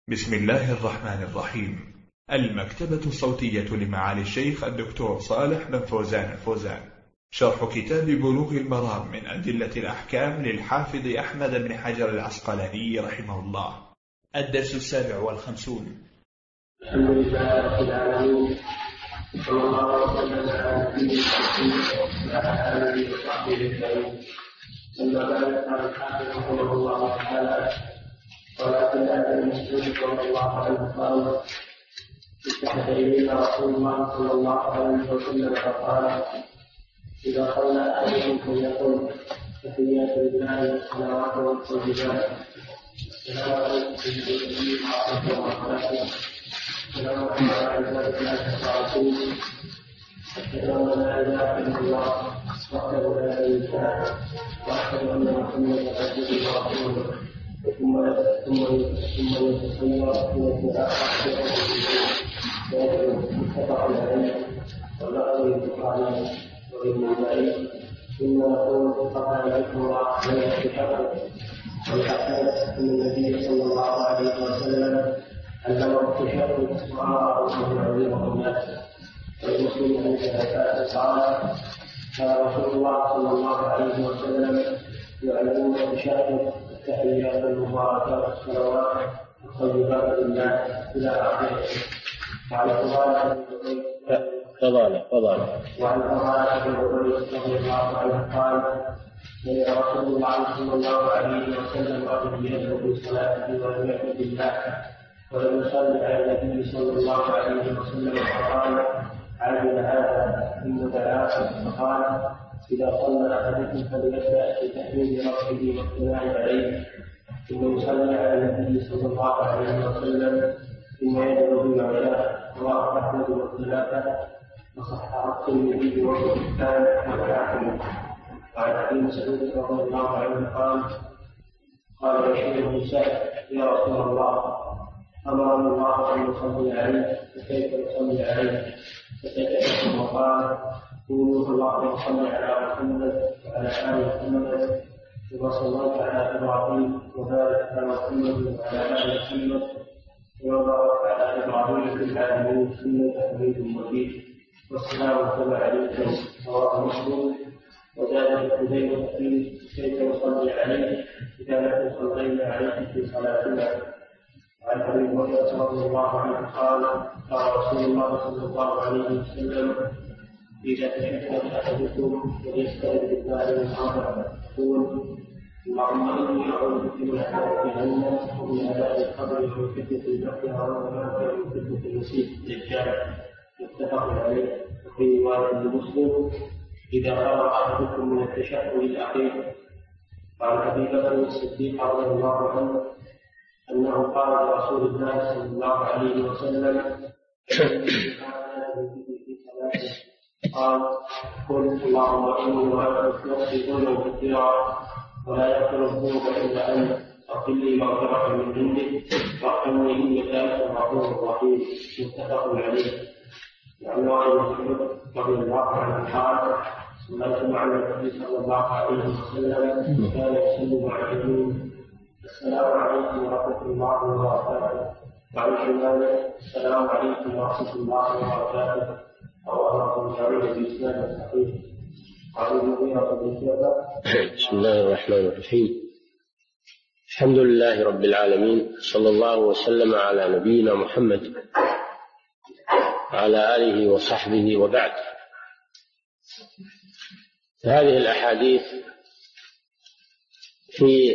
بسم الله الرحمن الرحيم. المكتبة الصوتية لمعالي الشيخ الدكتور صالح بن فوزان الفوزان، شرح كتاب بلوغ المرام من أدلة الأحكام للحافظ أحمد بن حجر العسقلاني رحمه الله. الدرس 57. الحمد لله رب العالمين، صلى الله وسلم على نبينا محمد وعلى آله وصحبه أجمعين. أما بعد، قال الحافظ رحمه الله تعالى: ولكن أبي مسعود رضي الله عنه قال: التفت إلينا رسول الله صلى الله عليه وسلم فقال: إذا صلى أحدكم فليقل تحيات لله والصلوات والطيبات، السلام عليكم ورحمة الله وبركاته، السلام عليكم ورحمة الله وبركاته، أشهد أن لا إله إلا الله وحده لا شريك له، وأشهد أن محمدا عبده ورسوله، ثم يتصور متفق عليه واللفظ للبخاري وابن ماجه. ثم يقول: قطع عليكم الله عليه بحقه. والحسن ان النبي صلى الله عليه وسلم علمه التشهد وامره ان يعلمه الناس. والمسلم ان قال رسول الله صلى الله عليه وسلم: يعلمون التشهد التحيات المباركات والصلوات الطيبات لله الى اخره. وعن فضالة بن عبيد رضي الله عنه قال: سمع رسول الله صلى الله عليه وسلم رجل يدعو بصلاته ولم يحمد الله ولم يصلي على النبي صلى الله عليه وسلم فقال: عجل هذا ثم دعاه فقال: إذا صلى أحدكم فليبدأ بتحميد ربه والثناء عليه ثم يصلي على النبي صلى الله عليه وسلم ثم يدعو بما شاء. رواه أحمد والثلاثة وصححه الترمذي وابن حبان والحاكم. وعن أبي مسعود رضي الله عنه قال بشير بن سعد: يا رسول الله، أمرني الله أن نصلي عليه فكيف نصلي عليه؟ فسكت وقال: قولوا اللهم صل على محمد وعلى آل محمد كما صليت على إبراهيم وبارك على محمد وعلى آل محمد وبارك على إبراهيم في العالمين إنك حميد مجيد. والسلام عليكم. رواه مسلم. وزاد حذيفة فيه: كيف نصلي عليه إذا نحن صلينا عليه في صلاتنا. وعن أبي هريرة رضي الله عنه قال: قال رسول الله صلى الله عليه وسلم: إذا تشهد أحدكم فليستعذ بالله من أربع، يقول: اللهم إني أعوذ بك من عذاب جهنم ومن عذاب القبر ومن فتنة المحيا والممات ومن فتنة المسيح الدجال. متفق عليه. وفي رواية لمسلم: إذا فرغ أحدكم من التشهد الأخير. وعن أبي بكر الصديق رضي الله عنه أنه قال لرسول الله صلى الله عليه وسلم: قال: قل اللهم إني وأنت نفسي ظلم كثيرا ولا يغفر الذنوب إلا أنت، اغفر لي مغفرة من عندك وارحمني إنك أنت الغفور الرحيم. متفق عليه. وعن وائل بن حجر رضي الله عنه قال: صليت مع النبي صلى الله عليه وسلم كان يصلي مع جبريل: السلام عليكم ورحمة الله وبركاته. وعن شماله: السلام عليكم ورحمة الله وبركاته. رواه البخاري بإسناد صحيح. وعن المغيرة بن شعبة. بسم الله الرحمن الرحيم. الحمد لله رب العالمين، صلى الله وسلم على نبينا محمد وعلى آله وصحبه وبعد. هذه الأحاديث في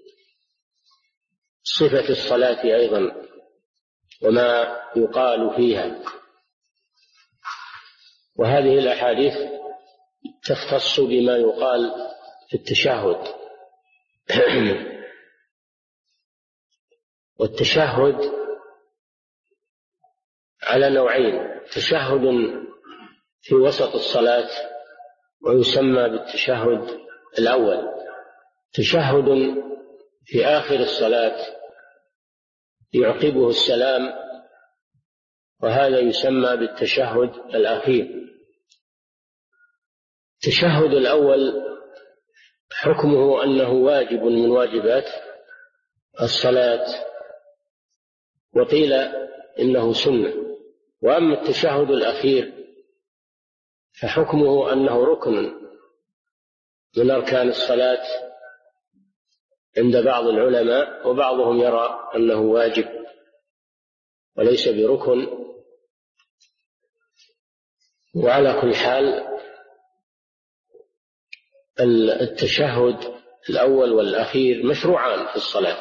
صفة الصلاة أيضا وما يقال فيها، وهذه الأحاديث تختص بما يقال في التشهد. والتشهد على نوعين: تشهد في وسط الصلاة ويسمى بالتشهد الأول، تشهد في آخر الصلاة يعقبه السلام وهذا يسمى بالتشهد الأخير. التشهد الأول حكمه أنه واجب من واجبات الصلاة، وقيل إنه سنة. وأما التشهد الأخير فحكمه أنه ركن من أركان الصلاة عند بعض العلماء، وبعضهم يرى أنه واجب وليس بركن. وعلى كل حال التشهد الأول والأخير مشروعان في الصلاة.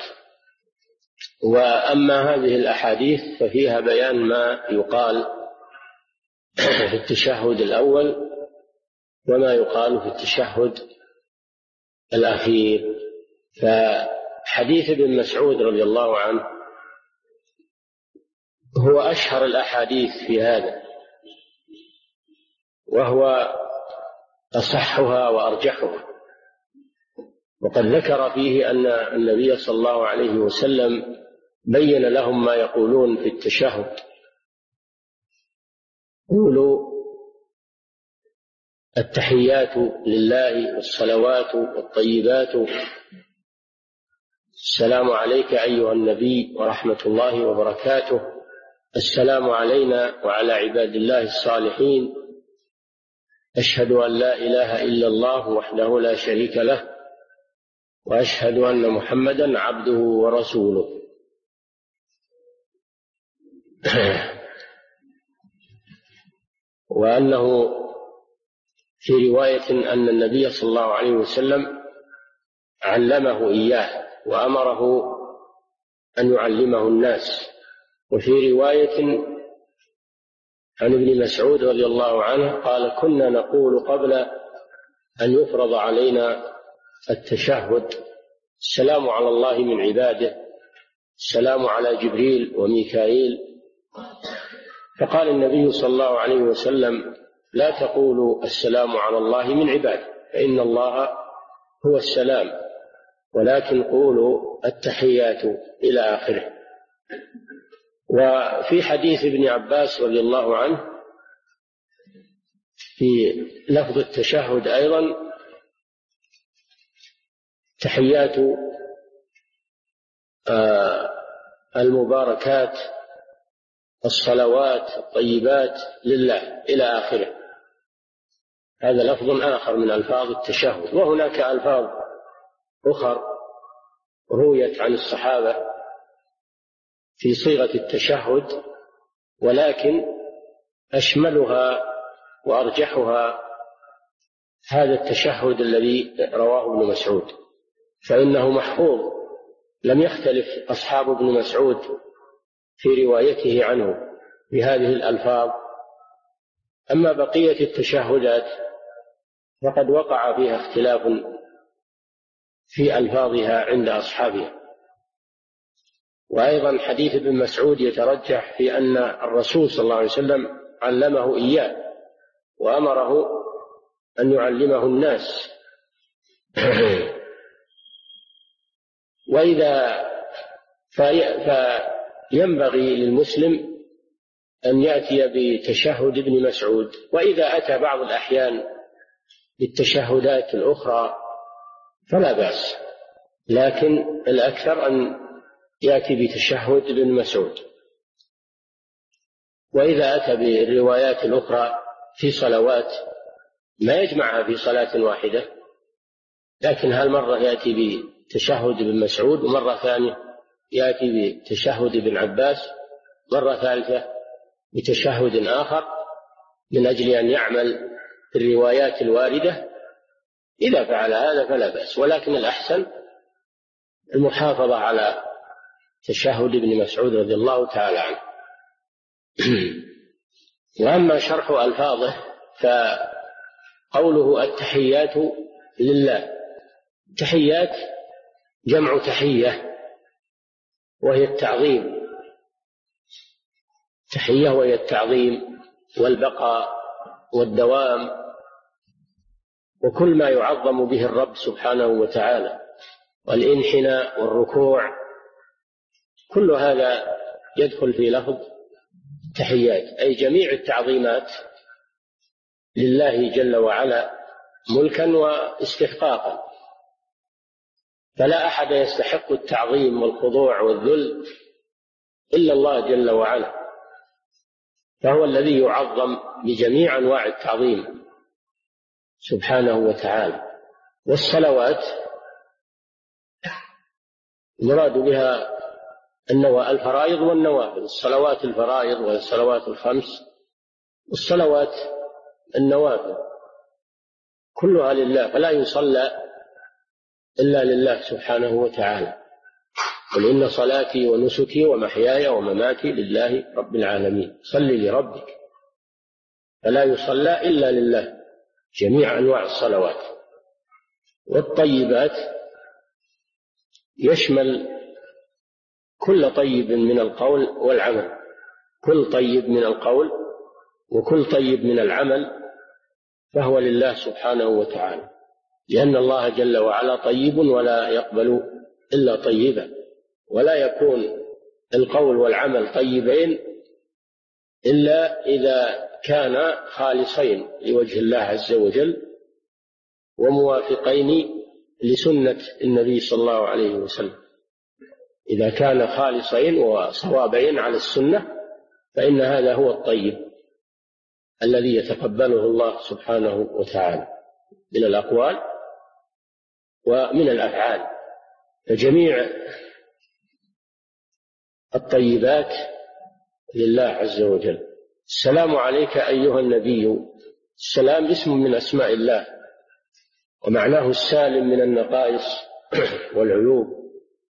وأما هذه الأحاديث ففيها بيان ما يقال في التشهد الأول وما يقال في التشهد الأخير. فحديث ابن مسعود رضي الله عنه هو أشهر الأحاديث في هذا، وهو أصحها وأرجحها. وقد ذكر فيه أن النبي صلى الله عليه وسلم بين لهم ما يقولون في التشهد. قولوا التحيات لله والصلوات والطيبات، السلام عليك أيها النبي ورحمة الله وبركاته، السلام علينا وعلى عباد الله الصالحين، أشهد أن لا إله إلا الله وحده لا شريك له، وأشهد أن محمدا عبده ورسوله. وأنه في رواية أن النبي صلى الله عليه وسلم علمه إياه وأمره أن يعلمه الناس. وفي رواية عن ابن مسعود رضي الله عنه قال: كنا نقول قبل أن يفرض علينا التشهد: السلام على الله من عباده، السلام على جبريل وميكائيل. فقال النبي صلى الله عليه وسلم: لا تقولوا السلام على الله من عباده، فإن الله هو السلام، ولكن قولوا التحيات إلى آخره. وفي حديث ابن عباس رضي الله عنه في لفظ التشهد أيضا: تحيات المباركات، الصلوات الطيبات لله إلى آخره. هذا لفظ آخر من ألفاظ التشهد. وهناك ألفاظ أخر رويت عن الصحابة في صيغة التشهد، ولكن أشملها وأرجحها هذا التشهد الذي رواه ابن مسعود، فإنه محفوظ، لم يختلف أصحاب ابن مسعود في روايته عنه بهذه الألفاظ. أما بقية التشهدات فقد وقع فيها اختلاف في ألفاظها عند أصحابها. وأيضا حديث ابن مسعود يترجح في أن الرسول صلى الله عليه وسلم علمه إياه وأمره أن يعلمه الناس. فينبغي للمسلم أن يأتي بتشهد ابن مسعود، وإذا أتى بعض الأحيان بالتشهدات الأخرى فلا بأس، لكن الأكثر أن يأتي بتشهد ابن مسعود. وإذا أتى بالروايات الأخرى في صلوات ما يجمعها في صلاة واحدة، لكن هالمرة يأتي بتشهد ابن مسعود، ومرة ثانية يأتي بتشهد ابن عباس، مرة ثالثة بتشهد آخر، من أجل أن يعمل الروايات الواردة. إذا فعل هذا فلا بأس، ولكن الأحسن المحافظة على تشهد ابن مسعود رضي الله تعالى عنه. وأما شرح ألفاظه فقوله التحيات لله، تحيات جمع تحية وهي التعظيم، تحية وهي التعظيم والبقاء والدوام، وكل ما يعظم به الرب سبحانه وتعالى، والانحناء والركوع، كل هذا يدخل في لفظ التحيات، أي جميع التعظيمات لله جل وعلا ملكا واستحقاقا. فلا أحد يستحق التعظيم والخضوع والذل إلا الله جل وعلا، فهو الذي يعظم بجميع أنواع التعظيم سبحانه وتعالى. والصلوات يراد بها الفرائض والنوافل، الصلوات الفرائض والصلوات الخمس، والصلوات النوافل كلها لله، فلا يصلى إلا لله سبحانه وتعالى. قل إن صلاتي ونسكي ومحياي ومماتي لله رب العالمين، صل لربك، فلا يصلى إلا لله جميع أنواع الصلوات. والطيبات يشمل كل طيب من القول والعمل، كل طيب من القول وكل طيب من العمل فهو لله سبحانه وتعالى، لأن الله جل وعلا طيب ولا يقبل إلا طيبا، ولا يكون القول والعمل طيبين إلا إذا كان خالصين لوجه الله عز وجل وموافقين لسنة النبي صلى الله عليه وسلم. إذا كان خالصين وصوابين على السنة فإن هذا هو الطيب الذي يتقبله الله سبحانه وتعالى من الأقوال ومن الأفعال. فجميع الطيبات لله عز وجل. السلام عليك أيها النبي، السلام اسم من أسماء الله، ومعناه السالم من النقائص والعيوب،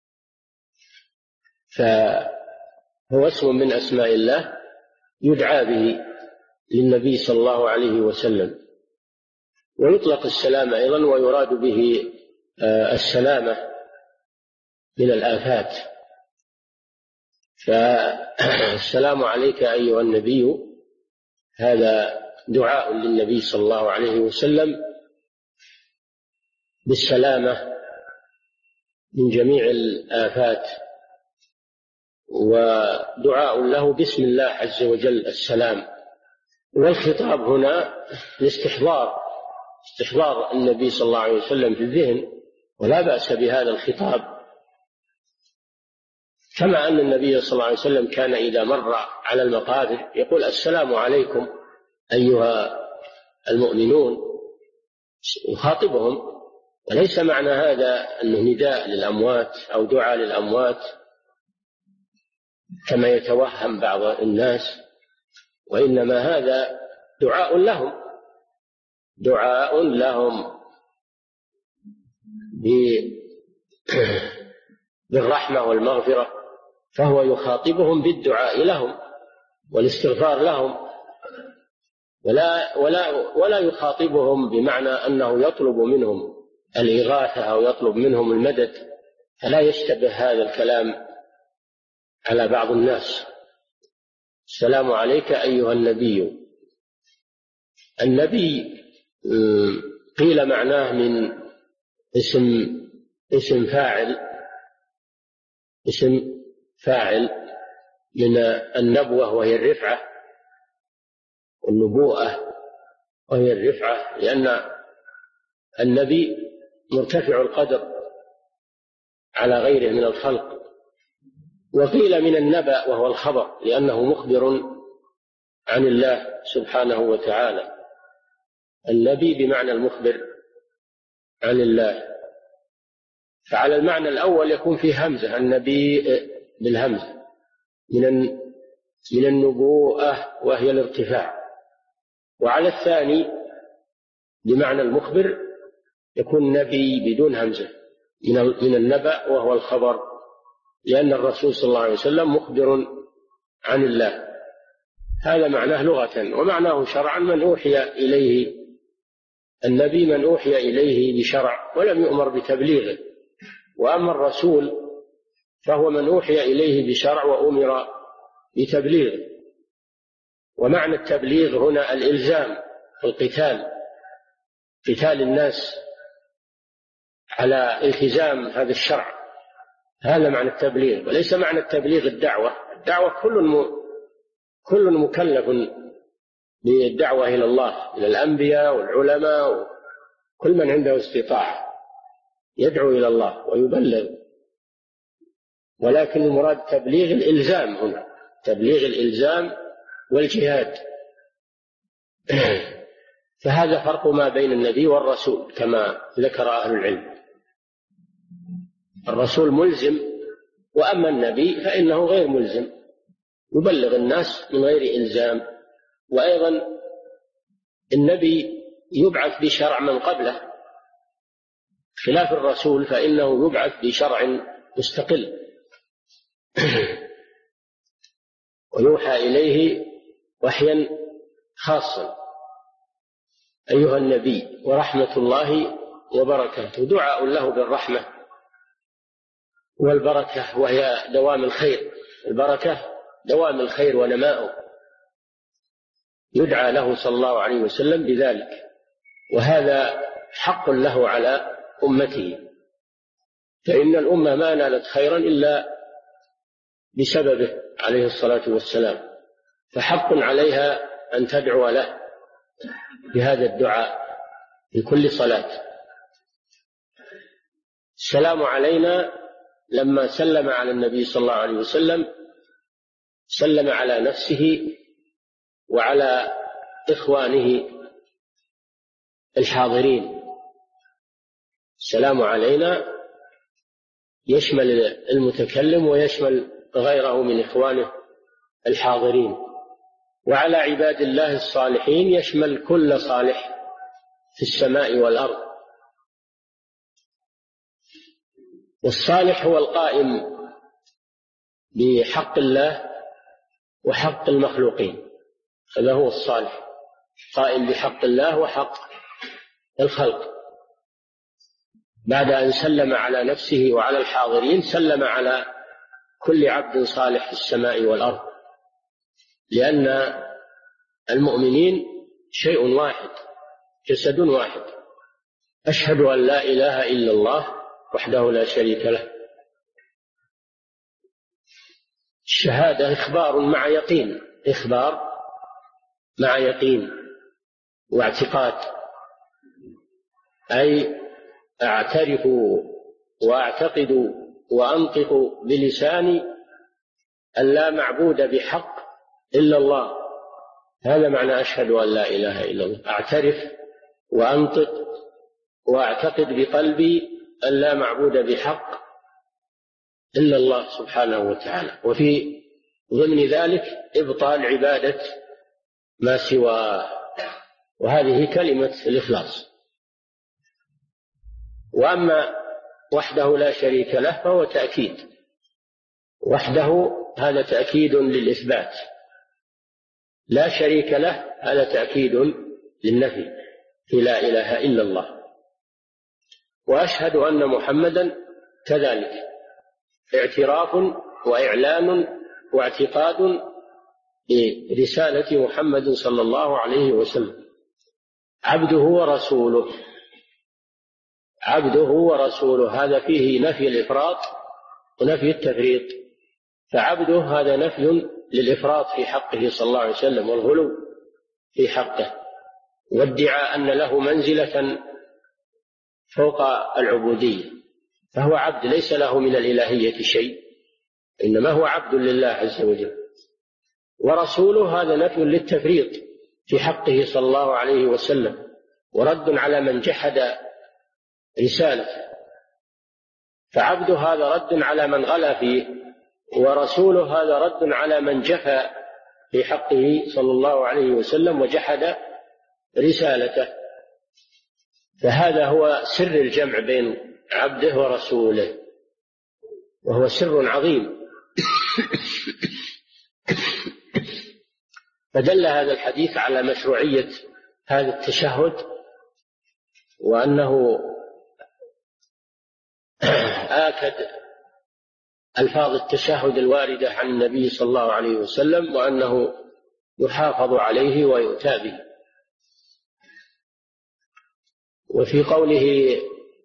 فهو اسم من أسماء الله يدعى به للنبي صلى الله عليه وسلم. ويطلق السلام أيضا ويراد به السلامة من الآفات. فالسلام عليك أيها النبي هذا دعاء للنبي صلى الله عليه وسلم بالسلامة من جميع الآفات، ودعاء له باسم الله عز وجل السلام. والخطاب هنا استحضار النبي صلى الله عليه وسلم في الذهن، ولا بأس بهذا الخطاب، كما أن النبي صلى الله عليه وسلم كان إذا مر على المقابر يقول السلام عليكم أيها المؤمنون، يخاطبهم، وليس معنى هذا أنه نداء للأموات أو دعاء للأموات كما يتوهم بعض الناس، وإنما هذا دعاء لهم بالرحمة والمغفرة، فهو يخاطبهم بالدعاء لهم والاستغفار لهم، ولا يخاطبهم بمعنى أنه يطلب منهم الإغاثة أو يطلب منهم المدد، فلا يشتبه هذا الكلام على بعض الناس. السلام عليك أيها النبي. النبي قيل معناه من اسم فاعل من النبوة وهي الرفعة، والنبوءة وهي الرفعة، لأن النبي مرتفع القدر على غيره من الخلق. وقيل من النبأ وهو الخبر، لأنه مخبر عن الله سبحانه وتعالى. النبي بمعنى المخبر عن الله، فعلى المعنى الأول يكون فيه همزة، النبي بالهمزة، من النبوءة وهي الارتفاع. وعلى الثاني بمعنى المخبر يكون نبي بدون همزة، من النبأ وهو الخبر، لأن الرسول صلى الله عليه وسلم مخبر عن الله. هذا معناه لغة، ومعناه شرعا من أوحي إليه، النبي من أوحي إليه بشرع ولم يؤمر بتبليغه، وأما الرسول فهو من أوحي إليه بشرع وأمر بتبليغه. ومعنى التبليغ هنا الإلزام، القتال الناس على التزام هذا الشرع، هذا معنى التبليغ، وليس معنى التبليغ الدعوة كل مكلف بالدعوة إلى الله، إلى الأنبياء والعلماء وكل من عنده استطاعة يدعو إلى الله ويبلغ. ولكن المراد تبليغ الإلزام هنا، تبليغ الإلزام والجهاد. فهذا فرق ما بين النبي والرسول كما ذكر أهل العلم. الرسول ملزم، وأما النبي فإنه غير ملزم، يبلغ الناس من غير إلزام. وأيضا النبي يبعث بشرع من قبله، خلاف الرسول فإنه يبعث بشرع مستقل ويوحى إليه وحيا خاصا. أيها النبي ورحمة الله وبركاته، دعاء له بالرحمة والبركة، وهي دوام الخير. البركة دوام الخير ونماؤه، يدعى له صلى الله عليه وسلم بذلك، وهذا حق له على أمته، فإن الأمة ما نالت خيرا إلا بسببه عليه الصلاة والسلام، فحق عليها أن تدعو له بهذا الدعاء في كل صلاة. السلام علينا لما سلم على النبي صلى الله عليه وسلم سلم على نفسه وعلى إخوانه الحاضرين. السلام علينا يشمل المتكلم ويشمل غيره من إخوانه الحاضرين، وعلى عباد الله الصالحين يشمل كل صالح في السماء والأرض. والصالح هو القائم بحق الله وحق المخلوقين، هذا هو الصالح، قائم بحق الله وحق الخلق. بعد أن سلم على نفسه وعلى الحاضرين سلم على كل عبد صالح في السماء والأرض، لأن المؤمنين شيء واحد، جسد واحد. أشهد أن لا إله إلا الله وحده لا شريك له. الشهادة إخبار مع يقين، إخبار مع يقين واعتقاد، أي أعترف وأعتقد وأنطق بلساني أن لا معبود بحق إلا الله. هذا معنى أشهد أن لا إله إلا الله، أعترف وأنطق وأعتقد بقلبي أن لا معبود بحق إلا الله سبحانه وتعالى، وفي ضمن ذلك إبطال عبادة ما سواه، وهذه كلمة الإخلاص. وأما وحده لا شريك له فهو تأكيد، وحده هذا تأكيد للإثبات، لا شريك له هذا تأكيد للنفي في لا إله إلا الله. وأشهد أن محمدا كذلك، اعتراف وإعلان واعتقاد برسالة محمد صلى الله عليه وسلم، عبده ورسوله. عبده ورسوله هذا فيه نفي الإفراط ونفي التفريط، فعبده هذا نفي للإفراط في حقه صلى الله عليه وسلم والغلو في حقه، وادعى أن له منزلة فوق العبودية، فهو عبد ليس له من الإلهية شيء، إنما هو عبد لله عز وجل. ورسوله هذا نفي للتفريط في حقه صلى الله عليه وسلم، ورد على من جحد رسالته، فعبده هذا رد على من غلا فيه، ورسوله هذا رد على من جفى في حقه صلى الله عليه وسلم وجحد رسالته. فهذا هو سر الجمع بين عبده ورسوله، وهو سر عظيم. فدل هذا الحديث على مشروعية هذا التشهد، وأنه آكد ألفاظ التشهد الواردة عن النبي صلى الله عليه وسلم، وأنه يحافظ عليه ويؤتى به. وفي قوله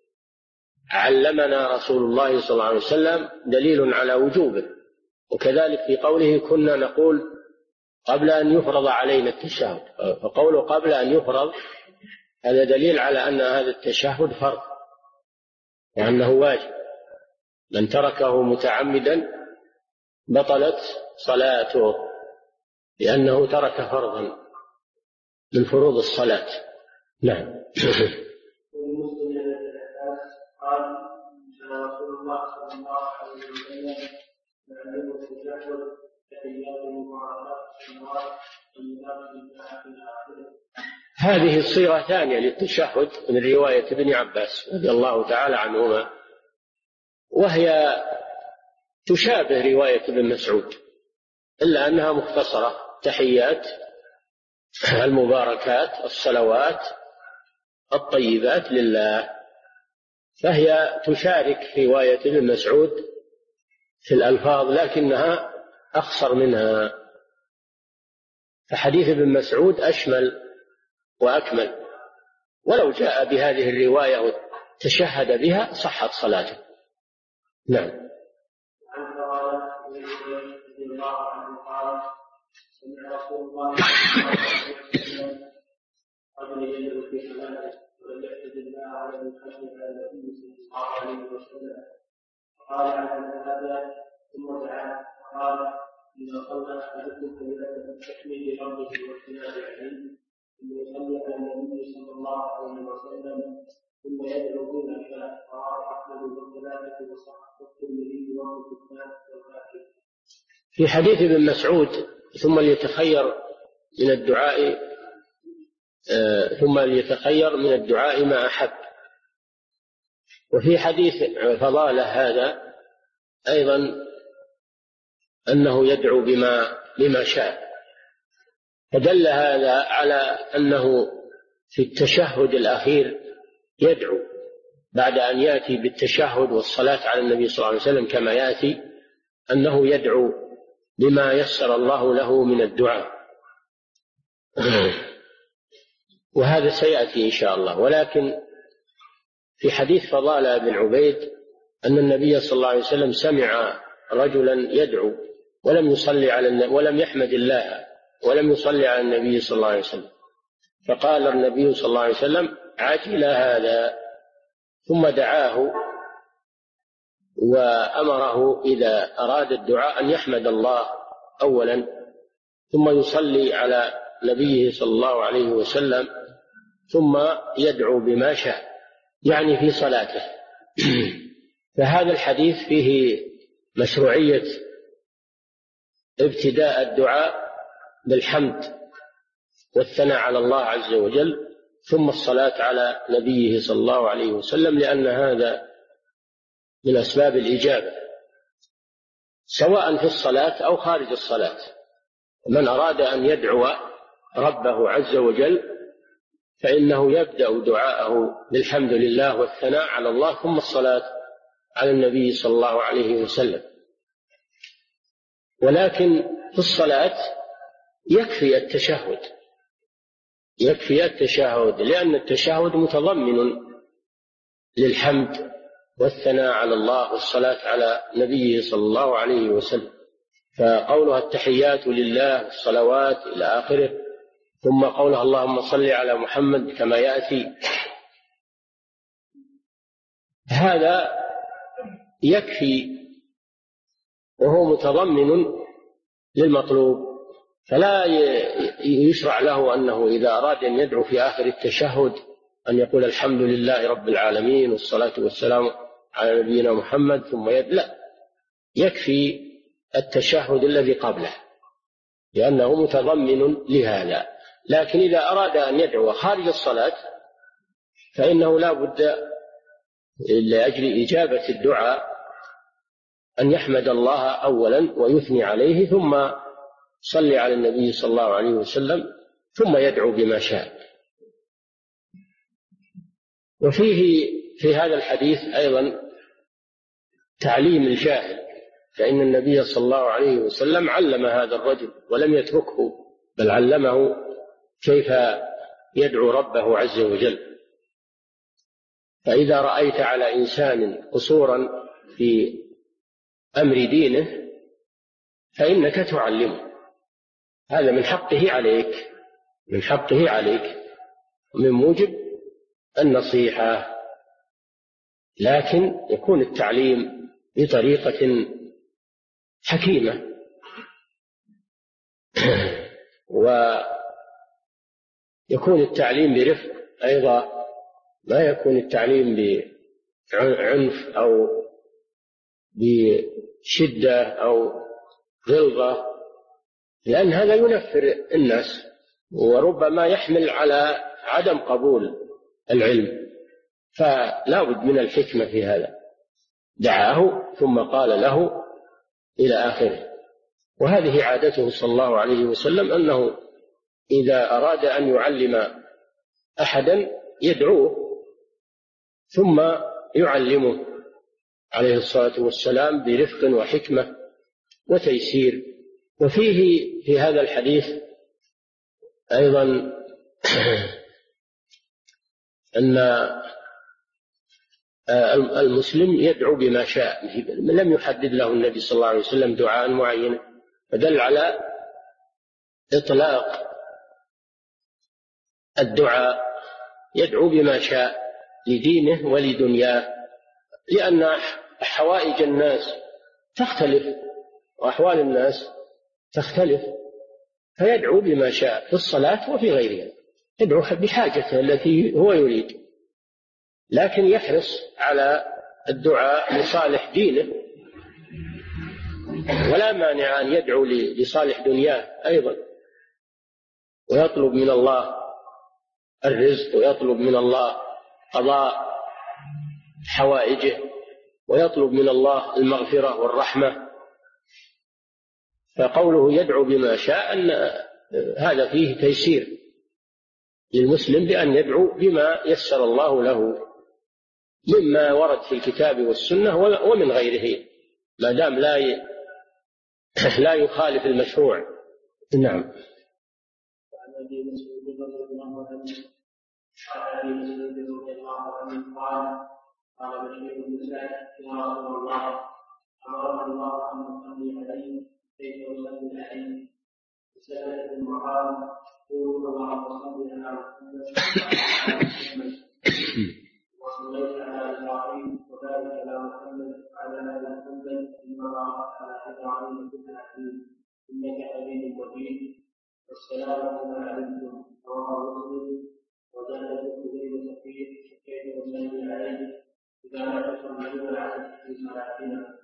علمنا رسول الله صلى الله عليه وسلم دليل على وجوبه، وكذلك في قوله كنا نقول قبل أن يفرض علينا التشهد، فقوله قبل أن يفرض هذا دليل على أن هذا التشهد فرض وأنه واجب. من تركه متعمدا بطلت صلاته، لأنه ترك فرضا من فروض الصلاة. نعم. قال رسول الله صلى الله عليه وسلم يعلم التشهد تحيات المباركات السماوات والمنافق في الآخرة. هذه الصيغة ثانية للتشهد من رواية ابن عباس رضي الله تعالى عنهما، وهي تشابه رواية ابن مسعود إلا أنها مختصرة: تحيات المباركات الصلوات الطيبات لله. فهي تشارك رواية ابن مسعود في الألفاظ لكنها أخصر منها، فحديث ابن مسعود أشمل وأكمل، ولو جاء بهذه الرواية وتشهد بها صحت صلاته. نعم. سمع رسول الله صلى الله عليه وسلم رجل يدعو في صلاته ولم يحمد الله ولم يحمد النبي صلى الله عليه وسلم فقال على هذا ثم دعا فقال إذا صلى أحدكم فليأتي تحميد ربه والثناء عليه ثم يصلي على النبي صلى الله عليه وسلم ثم يدعو بما شاء رواه أحمد والثلاثة وصححه الترمذي وابن حبان والحاكم. في حديث ابن مسعود ثم ليتخير من الدعاء ما أحب. وفي حديث فضالة هذا أيضا أنه يدعو بما شاء، فدل هذا على أنه في التشهد الأخير يدعو بعد أن يأتي بالتشهد والصلاة على النبي صلى الله عليه وسلم كما يأتي، أنه يدعو بما يسر الله له من الدعاء، وهذا سيأتي إن شاء الله. ولكن في حديث فضالة بن عبيد أن النبي صلى الله عليه وسلم سمع رجلا يدعو ولم يحمد الله ولم يصلي على النبي صلى الله عليه وسلم، فقال النبي صلى الله عليه وسلم: عجل هذا، ثم دعاه وأمره إذا أراد الدعاء أن يحمد الله أولا ثم يصلي على نبيه صلى الله عليه وسلم ثم يدعو بما شاء، يعني في صلاته. فهذا الحديث فيه مشروعية ابتداء الدعاء بالحمد والثناء على الله عز وجل ثم الصلاة على نبيه صلى الله عليه وسلم، لأن هذا من أسباب الإجابة سواء في الصلاة أو خارج الصلاة. من أراد أن يدعو ربه عز وجل فإنه يبدأ دعاءه بالحمد لله والثناء على الله ثم الصلاة على النبي صلى الله عليه وسلم. ولكن في الصلاة يكفي التشهد لأن التشهد متضمن للحمد والثناء على الله والصلاة على نبيه صلى الله عليه وسلم. فقولها التحيات لله الصلوات إلى آخره، ثم قولها اللهم صل على محمد كما يأتي، هذا يكفي وهو متضمن للمطلوب، فلا يشرع له أنه إذا أراد أن يدعو في آخر التشهد أن يقول الحمد لله رب العالمين والصلاة والسلام على نبينا محمد ثم لا، يكفي التشهد الذي قبله لأنه متضمن لهذا. لكن إذا أراد أن يدعو خارج الصلاة فإنه لا بد لأجل إجابة الدعاء أن يحمد الله أولا ويثني عليه ثم صلي على النبي صلى الله عليه وسلم ثم يدعو بما شاء. وفيه في هذا الحديث أيضا تعليم الجاهل، فإن النبي صلى الله عليه وسلم علم هذا الرجل ولم يتركه، بل علمه كيف يدعو ربه عز وجل. فإذا رأيت على إنسان قصورا في أمر دينه فإنك تعلمه، هذا من حقه عليك ومن موجب النصيحة. لكن يكون التعليم بطريقة حكيمة. ويكون التعليم برفق أيضا، ما يكون التعليم بعنف أو بشدة أو غلظة، لأن هذا ينفر الناس وربما يحمل على عدم قبول العلم. فلا بد من الحكمة في هذا. دعاه ثم قال له إلى آخره. وهذه عادته صلى الله عليه وسلم، أنه إذا أراد أن يعلم أحدا يدعوه ثم يعلمه عليه الصلاة والسلام برفق وحكمة وتيسير. وفيه في هذا الحديث أيضا أن المسلم يدعو بما شاء، لم يحدد له النبي صلى الله عليه وسلم دعاء معين، فدل على إطلاق الدعاء، يدعو بما شاء لدينه ولدنياه، لأن حوائج الناس تختلف وأحوال الناس تختلف، فيدعو بما شاء في الصلاة وفي غيرها، يدعو بحاجته التي هو يريد، لكن يحرص على الدعاء لصالح دينه، ولا مانع أن يدعو لصالح دنياه أيضا، ويطلب من الله الرزق، ويطلب من الله قضاء حوائجه، ويطلب من الله المغفرة والرحمة. فقوله يدعو بما شاء أن هذا فيه تيسير للمسلم بأن يدعو بما يسر الله له مما ورد في الكتاب والسنة ومن غيره، ما دام لا يخالف المشروع. نعم. قال بشير بن سعد يا رسول الله أمرنا الله أن نصلي عليه كيف نصلي عليه؟ فسأل المقام قولوا اللهم صل على محمد وصليت على إبراهيم وبارك على محمد وعلى آل محمد كما باركت على إبراهيم في العالمين إنك حميد مجيد. والسلام على عليكم رواه مسلم. وزاد الترمذي فيه كيف نصلي عليه إذا لا تصلون عليه في صلاتنا.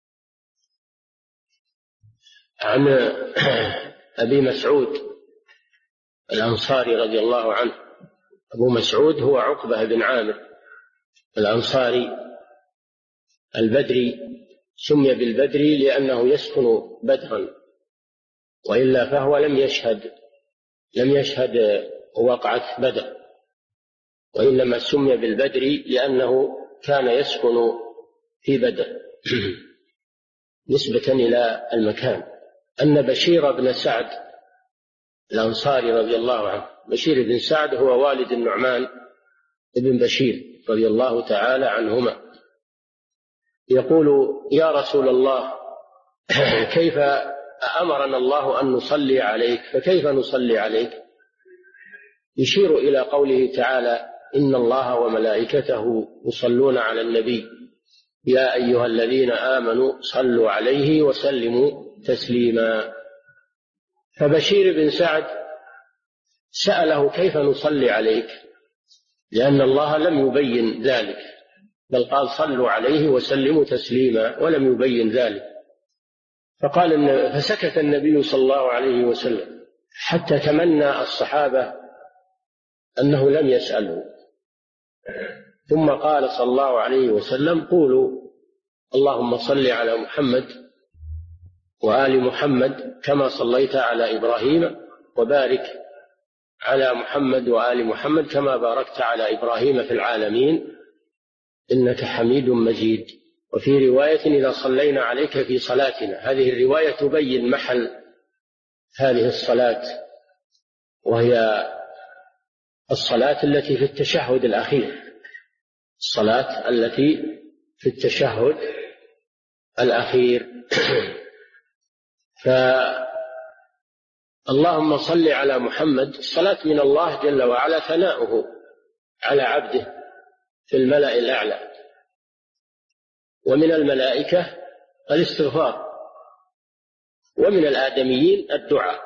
عن أبي مسعود الأنصاري رضي الله عنه. أبو مسعود هو عقبة بن عامر الأنصاري البدري، سمي بالبدري لأنه يسكن بدرا، وإلا فهو لم يشهد وقعة بدر، وإنما سمي بالبدري لأنه كان يسكن في بدر نسبة إلى المكان. أن بشير بن سعد الأنصاري رضي الله عنه، بشير بن سعد هو والد النعمان بن بشير رضي الله تعالى عنهما، يقول يا رسول الله كيف أمرنا الله أن نصلي عليك، فكيف نصلي عليك؟ يشير إلى قوله تعالى إن الله وملائكته يصلون على النبي يا أيها الذين آمنوا صلوا عليه وسلموا تسليما. فبشير بن سعد سأله كيف نصلي عليك، لأن الله لم يبين ذلك، بل قال صلوا عليه وسلموا تسليما ولم يبين ذلك. فسكت النبي صلى الله عليه وسلم حتى تمنى الصحابة أنه لم يسأله، ثم قال صلى الله عليه وسلم قولوا اللهم صل على محمد وآل محمد كما صليت على إبراهيم وبارك على محمد وآل محمد كما باركت على إبراهيم في العالمين إنك حميد مجيد. وفي رواية إذا صلينا عليك في صلاتنا. هذه الرواية تبين محل هذه الصلاة، وهي الصلاة التي في التشهد الأخير، الصلاة التي في التشهد الأخير. فاللهم صل على محمد، الصلاة من الله جل وعلا ثناؤه على عبده في الملأ الأعلى، ومن الملائكة الاستغفار، ومن الآدميين الدعاء.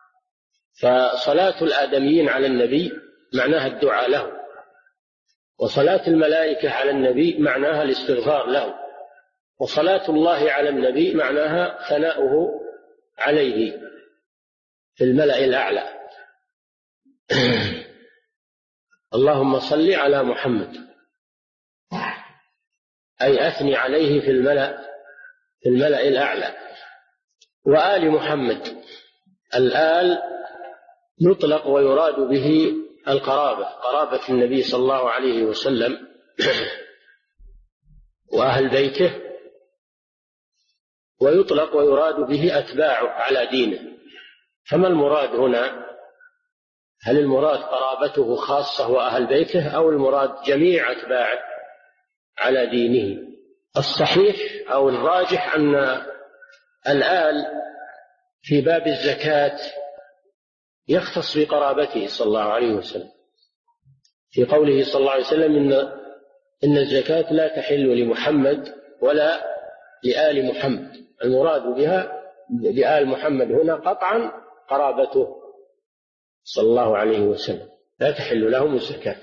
فصلاة الآدميين على النبي معناها الدعاء له، وصلاة الملائكة على النبي معناها الاستغفار له، وصلاة الله على النبي معناها ثناؤه عليه في الملأ الأعلى. اللهم صل على محمد، أي أثني عليه في الملأ الأعلى. وآل محمد، الآل يطلق ويراد به القرابة، قرابة النبي صلى الله عليه وسلم وأهل بيته، ويطلق ويراد به أتباعه على دينه. فما المراد هنا؟ هل المراد قرابته خاصة وأهل بيته، أو المراد جميع أتباعه على دينه؟ الصحيح أو الراجح أن الآل في باب الزكاة يختص بقرابته صلى الله عليه وسلم، في قوله صلى الله عليه وسلم إن الزكاة لا تحل لمحمد ولا لآل محمد. المراد بها لآل محمد هنا قطعا قرابته صلى الله عليه وسلم، لا تحل لهم الزكاة،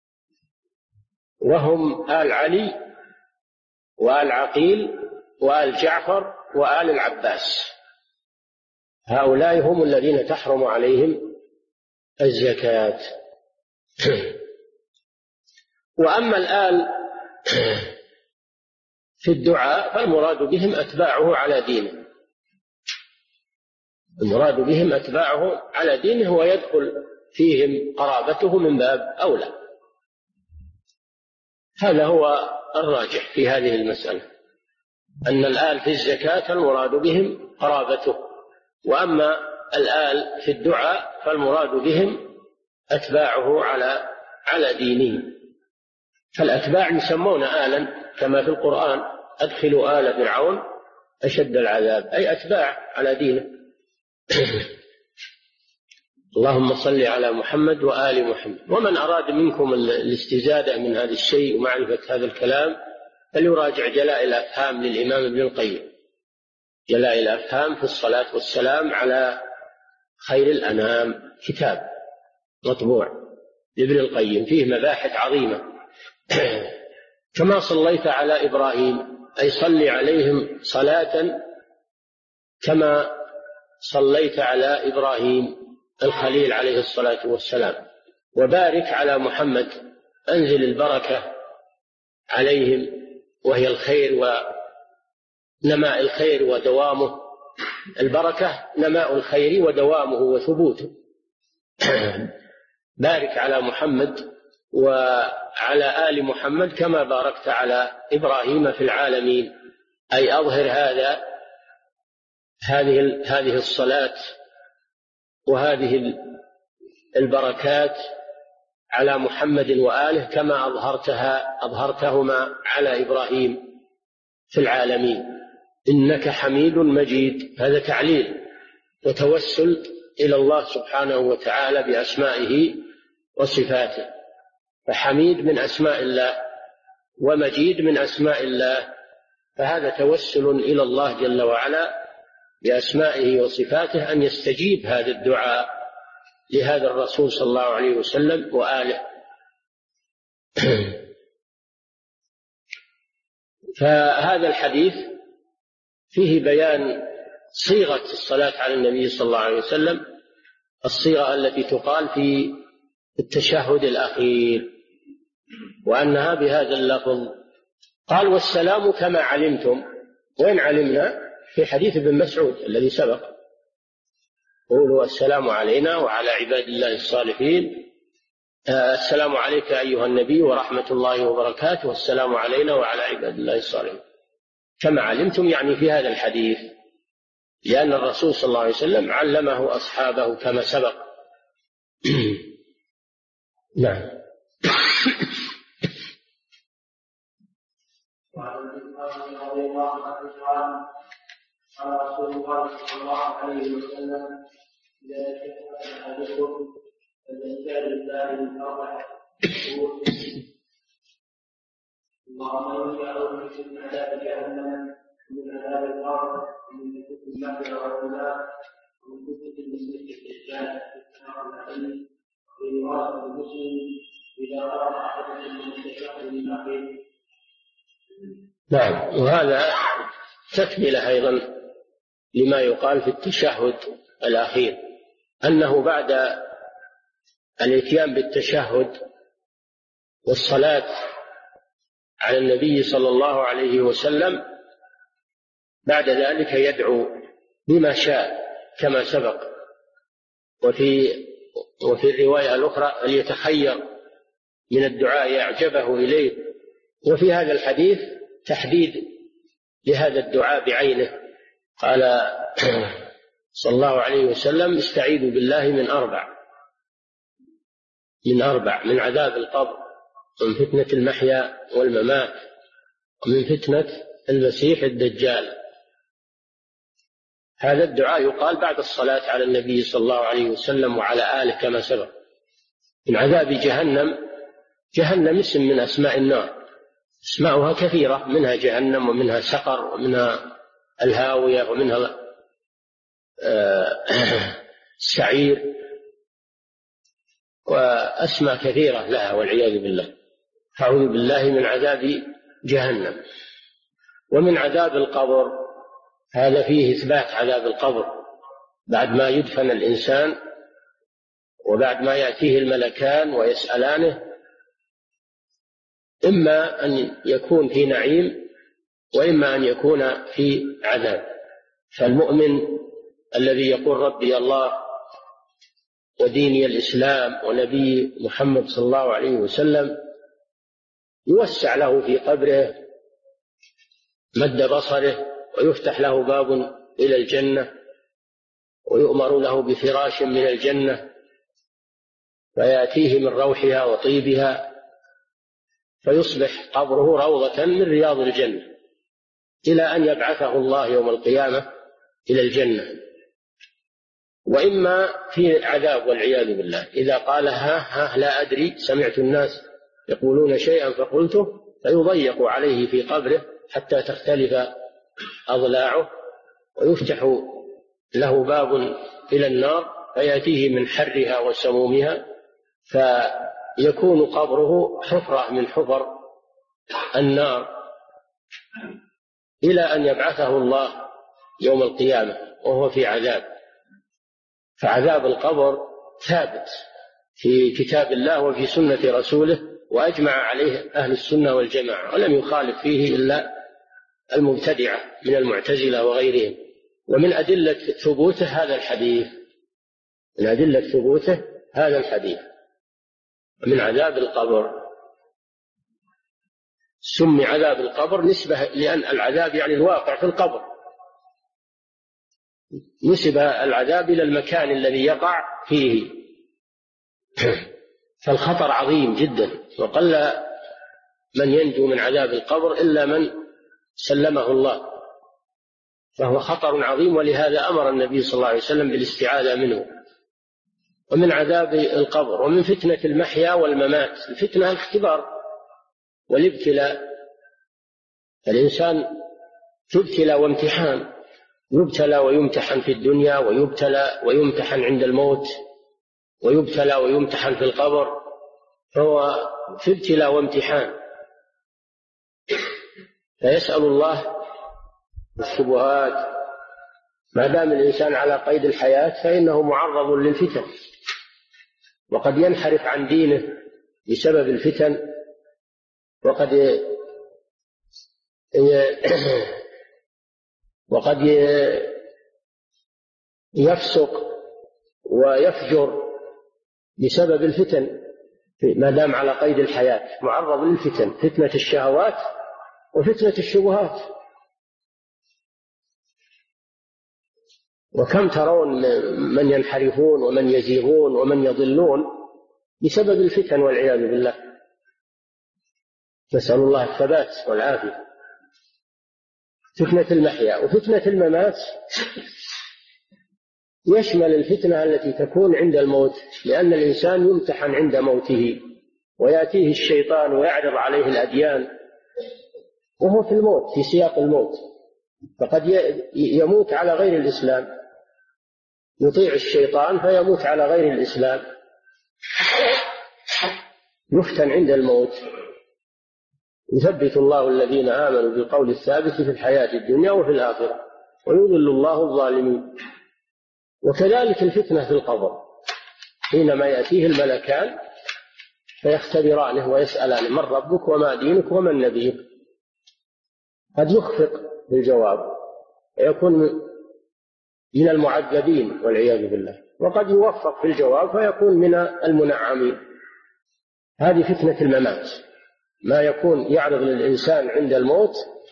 وهم آل علي وآل عقيل وآل جعفر وآل العباس، هؤلاء هم الذين تحرم عليهم الزكاة. وأما الآل في الدعاء فالمراد بهم أتباعه على دينه، المراد بهم أتباعه على دينه، ويدخل فيهم قرابته من باب أولى. هذا هو الراجح في هذه المسألة، أن الآل في الزكاة المراد بهم قرابته، وأما الآل في الدعاء فالمراد بهم أتباعه على دينه. فالأتباع يسمون آلا كما في القرآن: أدخلوا آل فرعون أشد العذاب، أي أتباع على دينه. اللهم صل على محمد وآل محمد. ومن أراد منكم الاستزادة من هذا الشيء ومعرفة هذا الكلام فليراجع جلاء الأفهام للإمام ابن القيم، جلاء الأفهام في الصلاة والسلام على خير الأنام، كتاب مطبوع لابن القيم فيه مباحث عظيمة. كما صليت على إبراهيم، أي صل عليهم صلاة كما صليت على إبراهيم الخليل عليه الصلاة والسلام. وبارك على محمد، أنزل البركة عليهم، وهي الخير ونماء الخير ودوامه. البركة نماء الخير ودوامه وثبوته. بارك على محمد وعلى آل محمد كما باركت على إبراهيم في العالمين، أي أظهر هذه الصلاة وهذه البركات على محمد وآله كما أظهرتهما على إبراهيم في العالمين. إنك حميد مجيد، هذا تعليل وتوسل إلى الله سبحانه وتعالى بأسمائه وصفاته. فحميد من أسماء الله ومجيد من أسماء الله، فهذا توسل إلى الله جل وعلا بأسمائه وصفاته أن يستجيب هذا الدعاء لهذا الرسول صلى الله عليه وسلم وآله. فهذا الحديث فيه بيان صيغة الصلاة على النبي صلى الله عليه وسلم، الصيغة التي تقال في التشهد الأخير، وأنها بهذا اللفظ. قال: والسلام كما علمتم. وين علمنا؟ في حديث ابن مسعود الذي سبق: قولوا السلام علينا وعلى عباد الله الصالحين، السلام عليك أيها النبي ورحمة الله وبركاته، والسلام علينا وعلى عباد الله الصالحين. كما علمتم يعني في هذا الحديث، لأن الرسول صلى الله عليه وسلم علمه أصحابه كما سبق. نعم. قال رسول الله صلى الله عليه وسلم: إذا شك أحدكم فليجعل الله من أربع اللهم اني اعوذ بك من عذاب جهنم ومن عذاب القبر ومن فتنة المحيا والممات ومن فتنة المسيح الدجال متفق عليه. وفي رواية مسلم إذا قرأ أحدكم من التشهد الأخير. نعم. وهذا تكملة أيضا لما يقال في التشهد الأخير، أنه بعد الإتيان بالتشهد والصلاة على النبي صلى الله عليه وسلم بعد ذلك يدعو بما شاء كما سبق. وفي الرواية الأخرى فليتخير من الدعاء أعجبه إليه. وفي هذا الحديث تحديد لهذا الدعاء بعينه، قال صلى الله عليه وسلم استعيذوا بالله من أربع: من عذاب القبر، ومن فتنة المحيا والممات، ومن فتنة المسيح الدجال. هذا الدعاء يقال بعد الصلاة على النبي صلى الله عليه وسلم وعلى آله كما سبق. من عذاب جهنم اسم من أسماء النار، اسماؤها كثيرة، منها جهنم ومنها سقر ومنها الهاوية ومنها السعير، وأسماء كثيرة لها والعياذ بالله. أعوذ بالله من عذاب جهنم. ومن عذاب القبر، هذا فيه إثبات عذاب القبر بعد ما يدفن الإنسان وبعد ما يأتيه الملكان ويسألانه، إما أن يكون في نعيم وإما أن يكون في عذاب. فالمؤمن الذي يقول ربي الله وديني الإسلام ونبي محمد صلى الله عليه وسلم يوسع له في قبره مد بصره، ويفتح له باب إلى الجنة، ويؤمر له بفراش من الجنة فيأتيه من روحها وطيبها، فيصبح قبره روضة من رياض الجنة إلى أن يبعثه الله يوم القيامة إلى الجنة. وإما في عذاب والعياذ بالله، إذا قال ها لا أدري، سمعت الناس يقولون شيئا فقلته، فيضيق عليه في قبره حتى تختلف أضلاعه، ويفتح له باب إلى النار فيأتيه من حرها وسمومها، فيكون قبره حفرة من حفر النار إلى أن يبعثه الله يوم القيامة وهو في عذاب. فعذاب القبر ثابت في كتاب الله وفي سنة رسوله، وأجمع عليه أهل السنة والجماعة، ولم يخالف فيه إلا المبتدعة من المعتزلة وغيرهم. ومن أدلة ثبوته هذا الحديث، من أدلة ثبوته هذا الحديث. من عذاب القبر سمي عذاب القبر نسبة، لأن العذاب يعني الواقع في القبر، نسب العذاب إلى المكان الذي يقع فيه، فالخطر عظيم جدا، وقل من ينجو من عذاب القبر إلا من سلمه الله، فهو خطر عظيم، ولهذا أمر النبي صلى الله عليه وسلم بالاستعاذة منه. ومن عذاب القبر ومن فتنة المحيا والممات، الفتنة الاختبار والابتلاء، الإنسان تبتلى وامتحان، يبتلى ويمتحن في الدنيا، ويبتلى ويمتحن عند الموت، ويبتلى ويمتحن في القبر، فهو في ابتلاء وامتحان. فيسأل الله الشبهات، ما دام الإنسان على قيد الحياة فإنه معرض للفتن، وقد ينحرف عن دينه بسبب الفتن، وقد يفسق ويفجر بسبب الفتن، ما دام على قيد الحياة معرض للفتن، فتنة الشهوات وفتنة الشبهات. وكم ترون من ينحرفون ومن يزيغون ومن يضلون بسبب الفتن والعياذ بالله، نسأل الله الثبات والعافية. فتنة المحيا وفتنة الممات يشمل الفتنة التي تكون عند الموت، لأن الإنسان يمتحن عند موته، ويأتيه الشيطان ويعرض عليه الأديان وهو في الموت، في سياق الموت، فقد يموت على غير الإسلام، يطيع الشيطان فيموت على غير الإسلام، يفتن عند الموت. يثبت الله الذين آمنوا بالقول الثابت في الحياة الدنيا وفي الآخرة ويضل الله الظالمين. وكذلك الفتنة في القبر، حينما يأتيه الملكان فيختبرانه ويسألانه: من ربك وما دينك ومن نبيك؟ قد يخفق بالجواب ويكون من المعذبين والعياذ بالله، وقد يوفق في الجواب فيكون من المنعمين. هذه فتنة الممات، ما يكون يعرض للإنسان عند الموت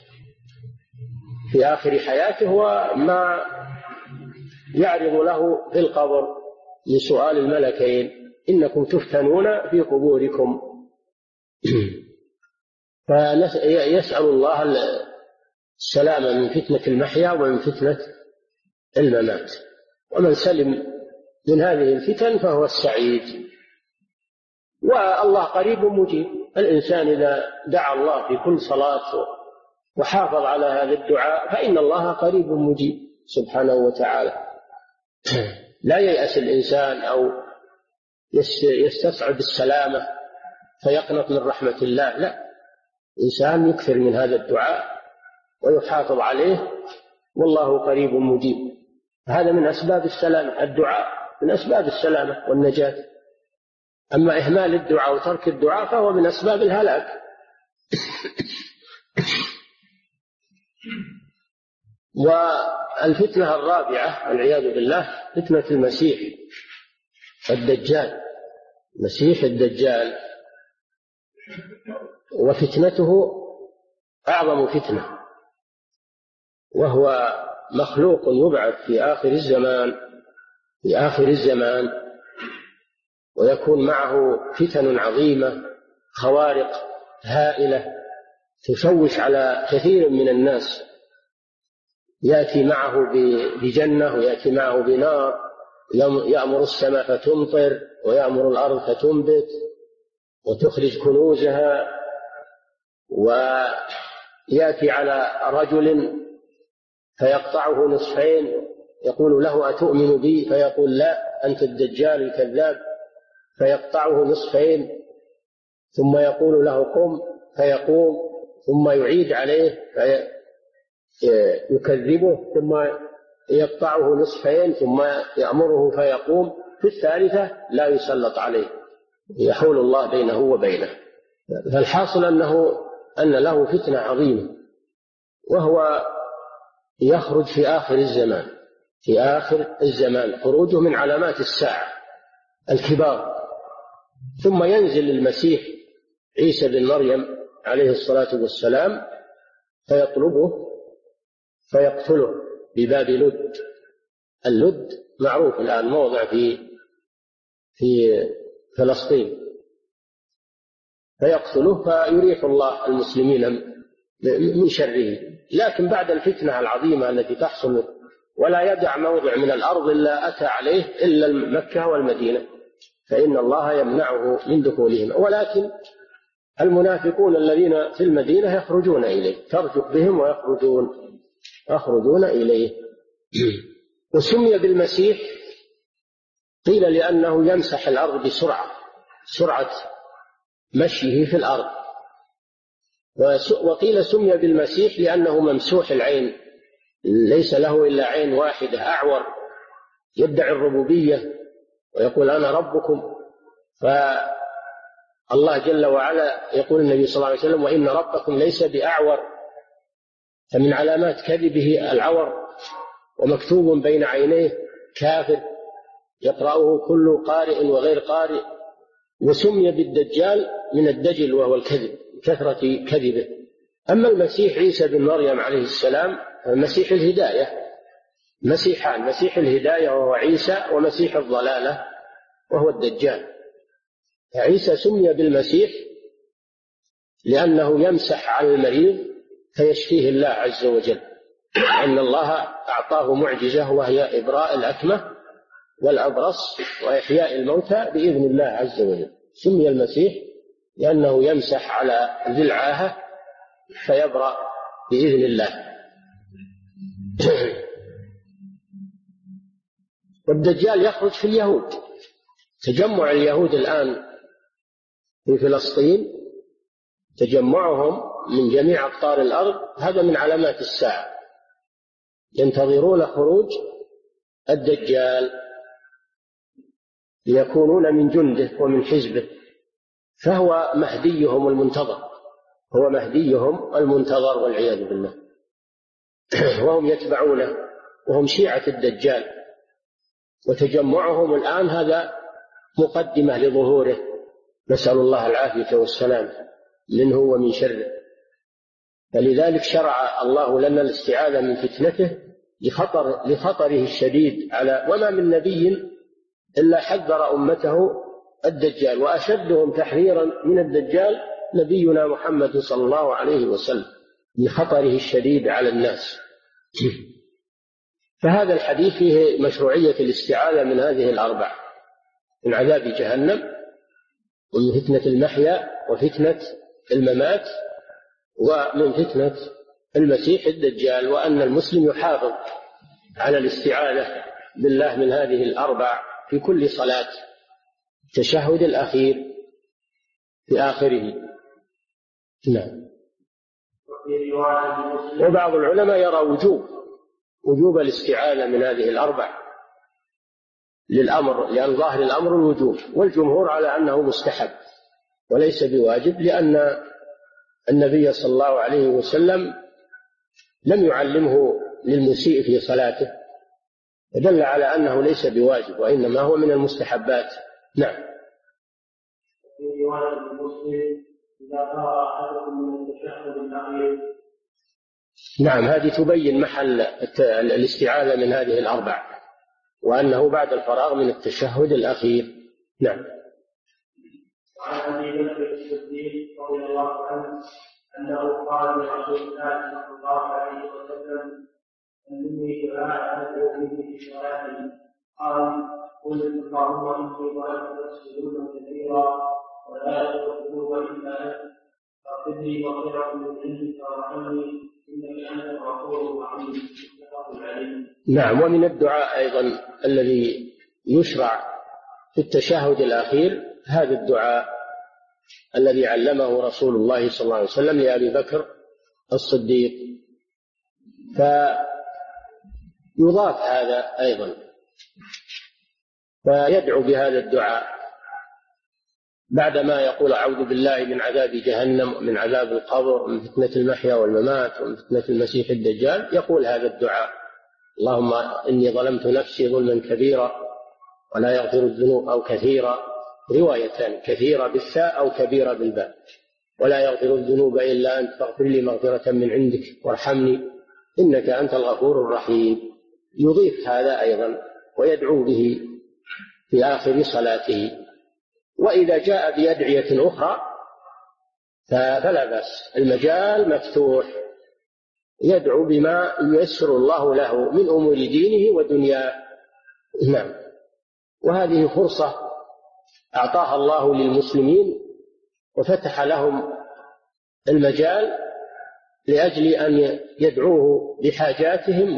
في آخر حياته وما يعرض له في القبر لسؤال الملكين: إنكم تفتنون في قبوركم. فيسأل الله السلامة من فتنة المحيا ومن فتنة الممات، ومن سلم من هذه الفتن فهو السعيد. والله قريب مجيب. الإنسان إذا دعا الله في كل صلاة وحافظ على هذا الدعاء فإن الله قريب مجيب سبحانه وتعالى. لا ييأس الإنسان أو يستصعب السلامة فيقنط من رحمة الله، لا، الإنسان يكثر من هذا الدعاء ويحافظ عليه، والله قريب مجيب. هذا من أسباب السلامة، الدعاء من أسباب السلامة والنجاة. أما إهمال الدعاء وترك الدعاء فهو من أسباب الهلاك. والفتنة الرابعة والعياذ بالله فتنة المسيح الدجال، مسيح الدجال، وفتنته أعظم فتنة، وهو مخلوق يبعث في آخر الزمان ويكون معه فتن عظيمة، خوارق هائلة تشوش على كثير من الناس. يأتي معه بجنة ويأتي معه بنار، يأمر السماء فتمطر ويأمر الأرض فتنبت وتخرج كنوزها، ويأتي على رجل فيقطعه نصفين، يقول له: أتؤمن بي؟ فيقول: لا، أنت الدجال الكذاب، فيقطعه نصفين، ثم يقول له: قم، فيقوم، ثم يعيد عليه يكذبه، ثم يقطعه نصفين، ثم يأمره فيقوم، في الثالثة لا يسلط عليه، يحول الله بينه وبينه. فالحاصل أن له فتنة عظيمة، وهو يخرج في آخر الزمان. في آخر الزمان خروجه من علامات الساعة الكبار. ثم ينزل المسيح عيسى بن مريم عليه الصلاة والسلام فيطلبه فيقتله بباب لد. اللد معروف الآن، موضع في فلسطين، فيقتله فيريح الله المسلمين من شره. لكن بعد الفتنة العظيمة التي تحصل ولا يدع موضع من الأرض إلا أتى عليه إلا مكة والمدينة، فإن الله يمنعه من دخولهم. ولكن المنافقون الذين في المدينة يخرجون إليه، ترجف بهم ويخرجون إليه. وسمي بالمسيح قيل لأنه يمسح الأرض سرعة مشيه في الأرض، وقيل سمي بالمسيح لأنه ممسوح العين، ليس له إلا عين واحدة، أعور، يدعي الربوبية ويقول: أنا ربكم. فالله جل وعلا يقول النبي صلى الله عليه وسلم: وإن ربكم ليس بأعور. فمن علامات كذبه العور، ومكتوب بين عينيه كافر يقرأه كل قارئ وغير قارئ. وسمي بالدجال من الدجل وهو الكذب، كثرة كذبه. أما المسيح عيسى بن مريم عليه السلام مسيح الهداية، مسيحان: مسيح الهداية وهو عيسى، ومسيح الضلالة وهو الدجال. عيسى سمي بالمسيح لأنه يمسح على المريض فيشفيه الله عز وجل، لأن الله أعطاه معجزة وهي إبراء الأكمة والأبرص وإحياء الموتى بإذن الله عز وجل. سمي المسيح لأنه يمسح على ذي العاهة فيبرأ بإذن الله. والدجال يخرج في اليهود، تجمع اليهود الآن في فلسطين، تجمعهم من جميع أقطار الأرض، هذا من علامات الساعة، ينتظرون خروج الدجال ليكونون من جنده ومن حزبه، فهو مهديهم المنتظر، هو مهديهم المنتظر والعياذ بالله. وهم يتبعونه وهم شيعة الدجال، وتجمعهم الآن هذا مقدمة لظهوره، نسأل الله العافية والسلام منه ومن شره. فلذلك شرع الله لنا الاستعاذة من فتنته لخطره الشديد وما من نبي إلا حذر أمته الدجال، وأشدهم تحذيرا من الدجال نبينا محمد صلى الله عليه وسلم لخطره الشديد على الناس. فهذا الحديث فيه مشروعية الاستعاذة من هذه الأربع: من عذاب جهنم، ومن فتنة المحيا وفتنة الممات، ومن فتنة المسيح الدجال، وأن المسلم يحافظ على الاستعاذة بالله من هذه الأربع في كل صلاة، التشهد الأخير في آخره. نعم. وبعض العلماء يرى وجوب الاستعاذة من هذه الأربع للأمر، لأن ظاهر الأمر الوجوب، والجمهور على أنه مستحب وليس بواجب، لأن النبي صلى الله عليه وسلم لم يعلمه للمسيء في صلاته، فدل على أنه ليس بواجب وإنما هو من المستحبات. نعم. في رواية مسلم: إذا قرأ أحدكم من التشهد الأخير. نعم، هذه تبين محل الاستعاذة من هذه الأربع، وأنه بعد الفراغ من التشهد الأخير. نعم. وعن أبي بكر الصديق رضي الله عنه أنه قال لرسول الله صلى الله عليه وسلم: إني دعاء أدعو به في صلاتي. قال: قل اللهم إني ظلمت نفسي ظلما كثيرا ولا يغفر الذنوب إلا أنت فاغفر لي مغفرة من عندك وارحمني إنك أنت الغفور الرحيم. متفق عليه. نعم. ومن الدعاء أيضا الذي يشرع في التشهد الأخير هذا الدعاء الذي علمه رسول الله صلى الله عليه وسلم لأبي بكر الصديق، فيضاف هذا أيضا، فيدعو بهذا الدعاء بعدما يقول: أعوذ بالله من عذاب جهنم ومن عذاب القبر ومن فتنة المحيا والممات ومن فتنة المسيح الدجال، يقول هذا الدعاء: اللهم إني ظلمت نفسي ظلما كبيرا ولا يغفر الذنوب، أو كثيرا، روايتان: كثيرة بالثاء أو كبيرة بالباء، ولا يغفر الذنوب إلا أنت فاغفر لي مغفرة من عندك وارحمني إنك أنت الغفور الرحيم. يضيف هذا أيضا ويدعو به في آخر صلاته. وإذا جاء بأدعية أخرى فلا بأس، المجال مفتوح، يدعو بما ييسر الله له من أمور دينه ودنياه. نعم. وهذه فرصة أعطاها الله للمسلمين وفتح لهم المجال لأجل أن يدعوه بحاجاتهم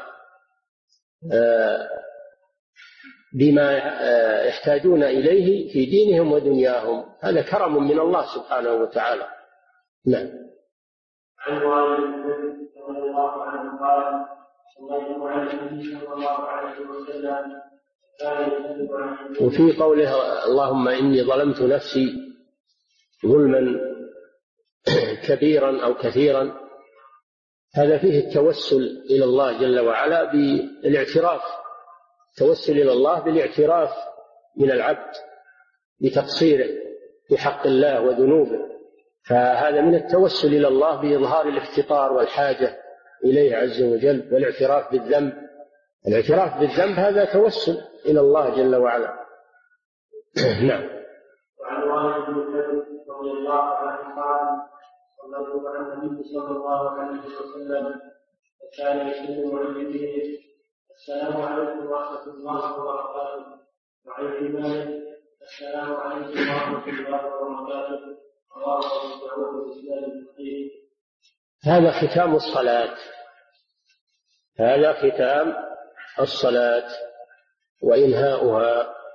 بما يحتاجون إليه في دينهم ودنياهم. هذا كرم من الله سبحانه وتعالى. نعم. عن والد رضي الله عنه قال: صليت على النبي صلى الله عليه وسلم كان يسلم عليه. وفي قوله: اللهم إني ظلمت نفسي ظلما كبيرا أو كثيرا، هذا فيه التوسل إلى الله جل وعلا بالاعتراف، توسل إلى الله بالاعتراف من العبد بتقصيره في حق الله وذنوبه، فهذا من التوسل إلى الله بإظهار الافتقار والحاجة إليه عز وجل، والاعتراف بالذنب. الاعتراف بالذنب هذا توسل إلى الله جل وعلا. نعم. وعن والد بن ثابت رضي الله عنه قال: صليت مع النبي صلى الله عليه وسلم وكان يسلم على يمينه: السلام عليكم ورحمة الله وبركاته. وعن مالك: السلام عليكم ورحمة الله وبركاته. رواه أبو داود بإسناد صحيح. هذا ختام الصلاة، هذا ختام الصلاة وإنهاؤها.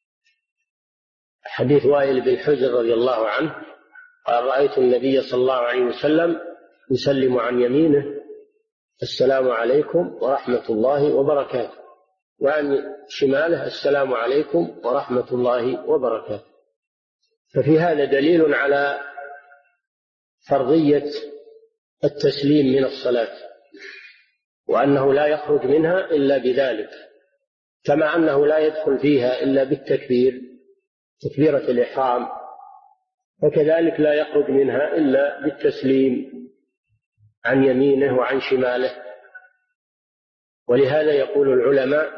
حديث وائل بن حجر رضي الله عنه قال: رأيت النبي صلى الله عليه وسلم يسلم عن يمينه: السلام عليكم ورحمة الله وبركاته، وعن شماله: السلام عليكم ورحمة الله وبركاته. ففي هذا دليل على فرضية التسليم من الصلاة، وأنه لا يخرج منها إلا بذلك، كما أنه لا يدخل فيها إلا بالتكبير، تكبيرة الإحرام، وكذلك لا يخرج منها إلا بالتسليم عن يمينه وعن شماله. ولهذا يقول العلماء: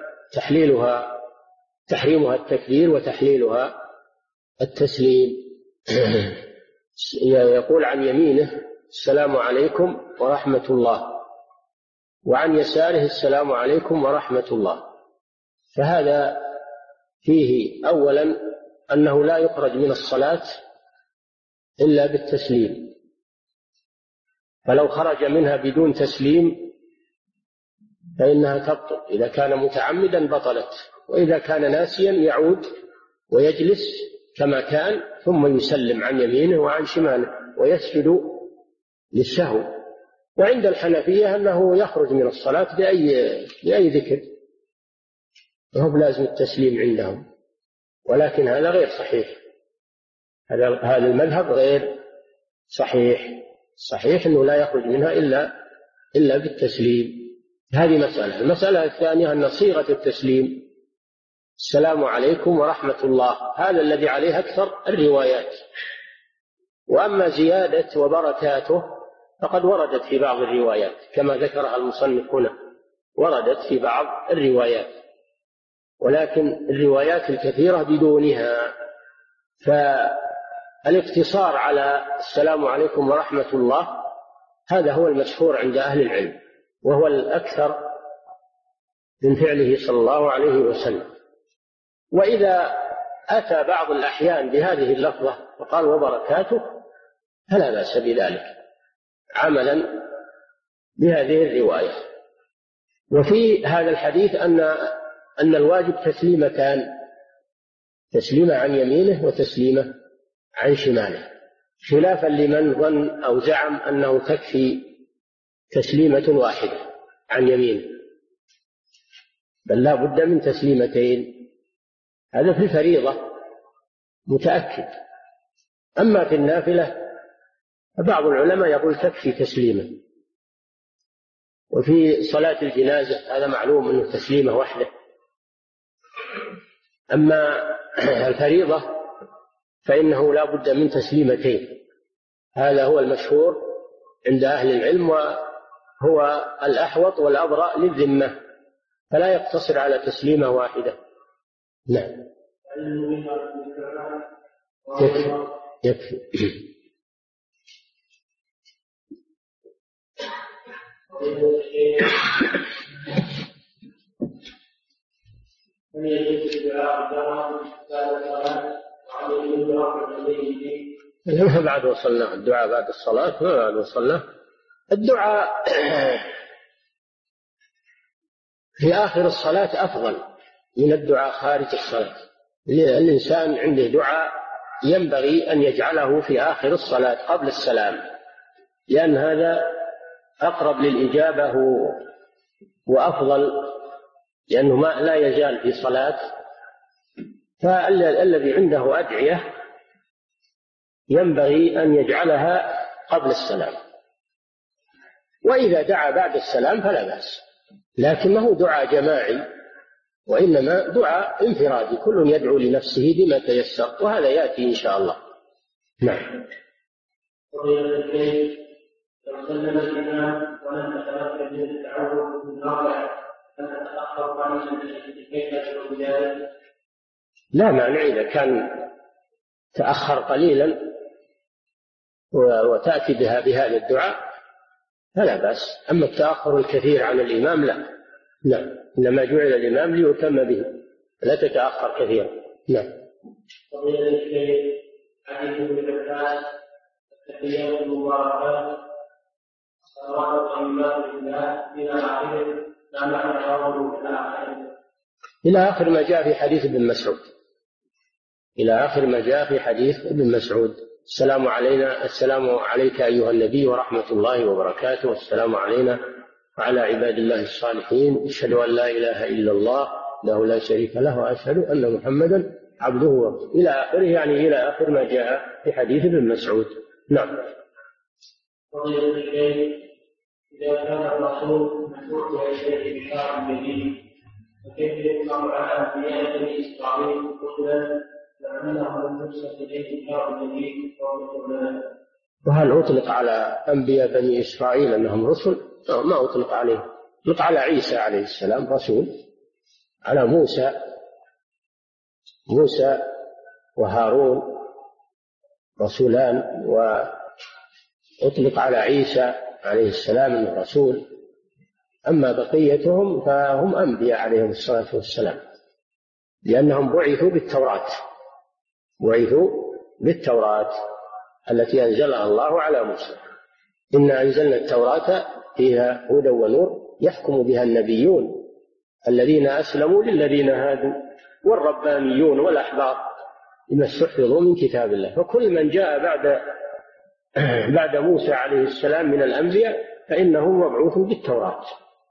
تحريمها التكبير وتحليلها التسليم. يقول عن يمينه: السلام عليكم ورحمة الله، وعن يساره: السلام عليكم ورحمة الله. فهذا فيه أولا أنه لا يخرج من الصلاة إلا بالتسليم، فلو خرج منها بدون تسليم فإنها تبطل. إذا كان متعمدا بطلت، وإذا كان ناسيا يعود ويجلس كما كان، ثم يسلم عن يمينه وعن شماله ويسجد للسهو. وعند الحنفية أنه يخرج من الصلاة بأي ذكر، وهو لازم التسليم عندهم، ولكن هذا غير صحيح، هذا المذهب غير صحيح. صحيح أنه لا يخرج منها إلا بالتسليم. هذه مسألة. المسألة الثانية أن صيغة التسليم: السلام عليكم ورحمة الله، هذا الذي عليه أكثر الروايات. وأما زيادة وبركاته فقد وردت في بعض الروايات كما ذكرها المصنف هنا، وردت في بعض الروايات، ولكن الروايات الكثيرة بدونها. فالاقتصار على السلام عليكم ورحمة الله هذا هو المشهور عند أهل العلم، وهو الأكثر من فعله صلى الله عليه وسلم. وإذا أتى بعض الأحيان بهذه اللفظة وقال وبركاته فلا بأس بذلك عملا بهذه الرواية. وفي هذا الحديث أن الواجب تسليمتان: تسليمة عن يمينه وتسليمة عن شماله، خلافا لمن ظن أو زعم أنه تكفي تسليمة واحدة عن يمينه، بل لا بد من تسليمتين. هذا في الفريضة متأكد. أما في النافلة فبعض العلماء يقول تكفي تسليمة. وفي صلاة الجنازة هذا معلوم أنه تسليمة واحدة. أما الفريضة فإنه لا بد من تسليمتين، هذا هو المشهور عند أهل العلم، وهو الأحوط والأبرأ للذمة، فلا يقتصر على تسليمة واحدة. نعم، يكفي. ما بعد وصلنا الدعاء بعد الصلاة، ما بعد وصلنا الدعاء في آخر الصلاة أفضل من الدعاء خارج الصلاة. الإنسان عنده دعاء ينبغي أن يجعله في آخر الصلاة قبل السلام، لأن هذا أقرب للإجابة وأفضل، لأنه ما لا يزال في صلاة. فالذي عنده أدعية ينبغي أن يجعلها قبل السلام، وإذا دعا بعد السلام فلا بأس، لكنه دعاء جماعي، وإنما دعاء انفرادي، كل يدعو لنفسه بما تيسر، وهذا يأتي إن شاء الله. نعم. لو سلم الإمام ولم نتمكن من التعوذ من الرابع أن نتأخر قليلا كيف يشعر بذلك؟ لا مانع إذا كان تأخر قليلا وتأتي بهذا الدعاء فلا بأس. أما التأخر الكثير عن الإمام لا، نعم، إنما جعل الإمام ليتم به، لا تتأخر كثيرا. نعم. فضيلة الشيخ حديث ابن عباس التحيات المباركات والصلوات الطيبات لله إلى آخره، لا معنى قوله إلى آخره. إلى آخر ما جاء في حديث ابن مسعود، إلى آخر ما جاء في حديث ابن مسعود: السلام علينا، السلام عليك أيها النبي ورحمة الله وبركاته، والسلام علينا وعلى عباد الله الصالحين، أشهد أن لا إله إلا الله له لا شريك له، وأشهد أن محمدا عبده ورسوله، إلى آخره، يعني إلى آخر ما جاء في حديث ابن مسعود. نعم. فضيلة الشيخ، إذا كان الرسول مسؤول عن شيء بشرع جديد، فكيف يطلق على أنبياء بني إسرائيل رسلا لأنهم لم يرسل إليهم شرع جديد ورسلا؟ وهل أطلق على أنبياء بني إسرائيل أنهم رسل؟ ما أطلق عليه. أطلق على عيسى عليه السلام رسول، على موسى وهارون رسولان، وأطلق على عيسى عليه السلام أنه رسول. أما بقيتهم فهم أنبياء عليهم الصلاة والسلام، لأنهم بعثوا بالتوراة التي أنزلها الله على موسى. إنا أنزلنا التوراة فيها هدى ونور يحكم بها النبيون الذين أسلموا للذين هادوا والربانيون والأحبار بما استحفظوا من كتاب الله. فكل من جاء بعد موسى عليه السلام من الأنبياء فإنه مبعوث بالتوراة.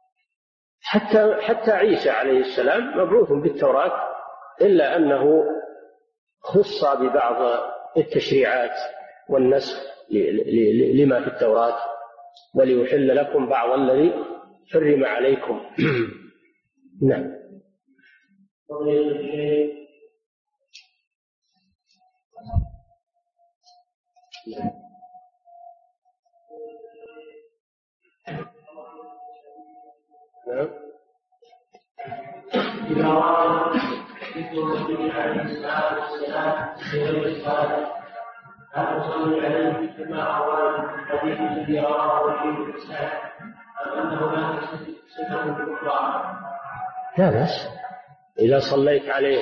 حتى عيسى عليه السلام مبعوث بالتوراة، إلا أنه خص ببعض التشريعات والنسخ لما في التوراة، وليحل لكم بعض الذي حرم عليكم. نعم. إذا رأى ذكر النبي عليه الصلاة والسلام في غير الصلاة هل تصلي عليه كما أورد في الحديث الذي رواه فيه الإسلام أم أنه لا صفة بالإطلاق؟ لا بأس إذا صليت عليه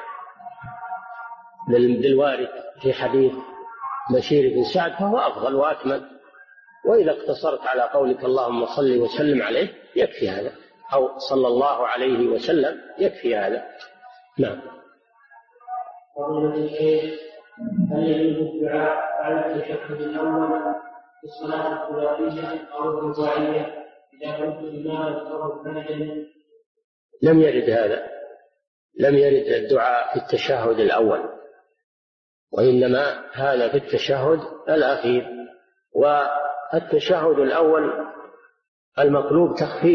بالوارد في حديث بشير بن سعد فهو أفضل وأكمل، وإذا اقتصرت على قولك اللهم صل وسلم عليه يكفي هذا، أو صلى الله عليه وسلم يكفي هذا. نعم. هل يجوز الدعاء على التشهد الأول في الصلاة الثلاثية أو الرباعية إذا كنت إماما أو منفردا؟ لم يرد هذا، لم يرد الدعاء في التشهد الأول، وإنما هذا في التشهد الأخير. والتشهد الأول المطلوب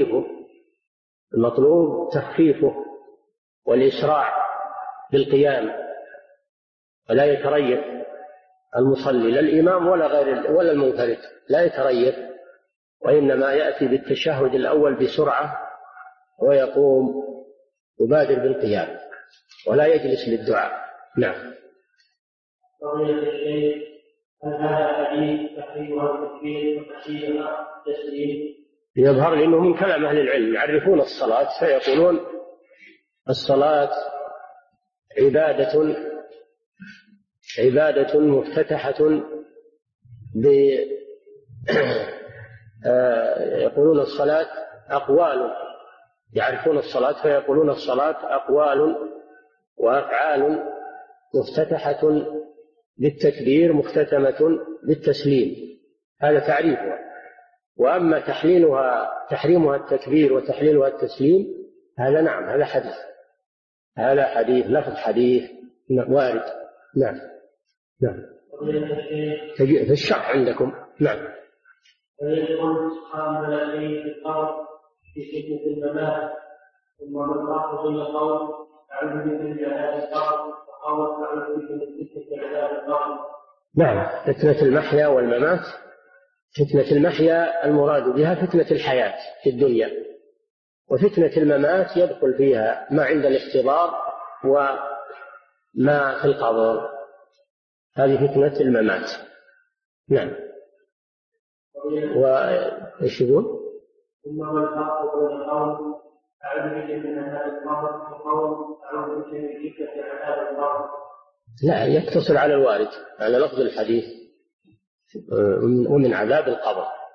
تخفيفه والإسراع بالقيام، ولا يتريث المصلي، لا الإمام ولا المنفرد لا يتريث، وإنما يأتي بالتشهد الأول بسرعة ويقوم يبادر بالقيام ولا يجلس للدعاء. نعم. هل هذا حديث تحريمها التكبير وتحسينها التسليم؟ يظهر لأنه من كلام أهل العلم يعرفون الصلاة فيقولون الصلاة عبادة مفتتحة يقولون الصلاة أقوال، يعرفون الصلاة فيقولون الصلاة أقوال وأفعال مفتتحة بالتكبير مختتمة بالتسليم، هذا تعريفها. وأما تحريمها التكبير وتحليلها التسليم هذا نعم، هذا حديث لفظ حديث وارد. نعم. في الشرح عندكم. نعم. ويدخل سبحان الذي في الأرض في فتنة الممات، ثم من راح ظل قول أعوذ بك من عذاب القبر، وقول أعوذ بك من فتنة عذاب القبر. نعم. فتنة المحيا والممات، فتنة المحيا المراد بها فتنة الحياة في الدنيا، وفتنة الممات يدخل فيها ما عند الاحتضار وما في القبر، هذه فتنة الممات. نعم. وإيش يقول؟ ثم من فرق بين قول أعوذ بك من عذاب القبر وقول أعوذ بك من فتنة عذاب القبر. لا، يقتصر على الوارد على لفظ الحديث ومن عذاب القبر.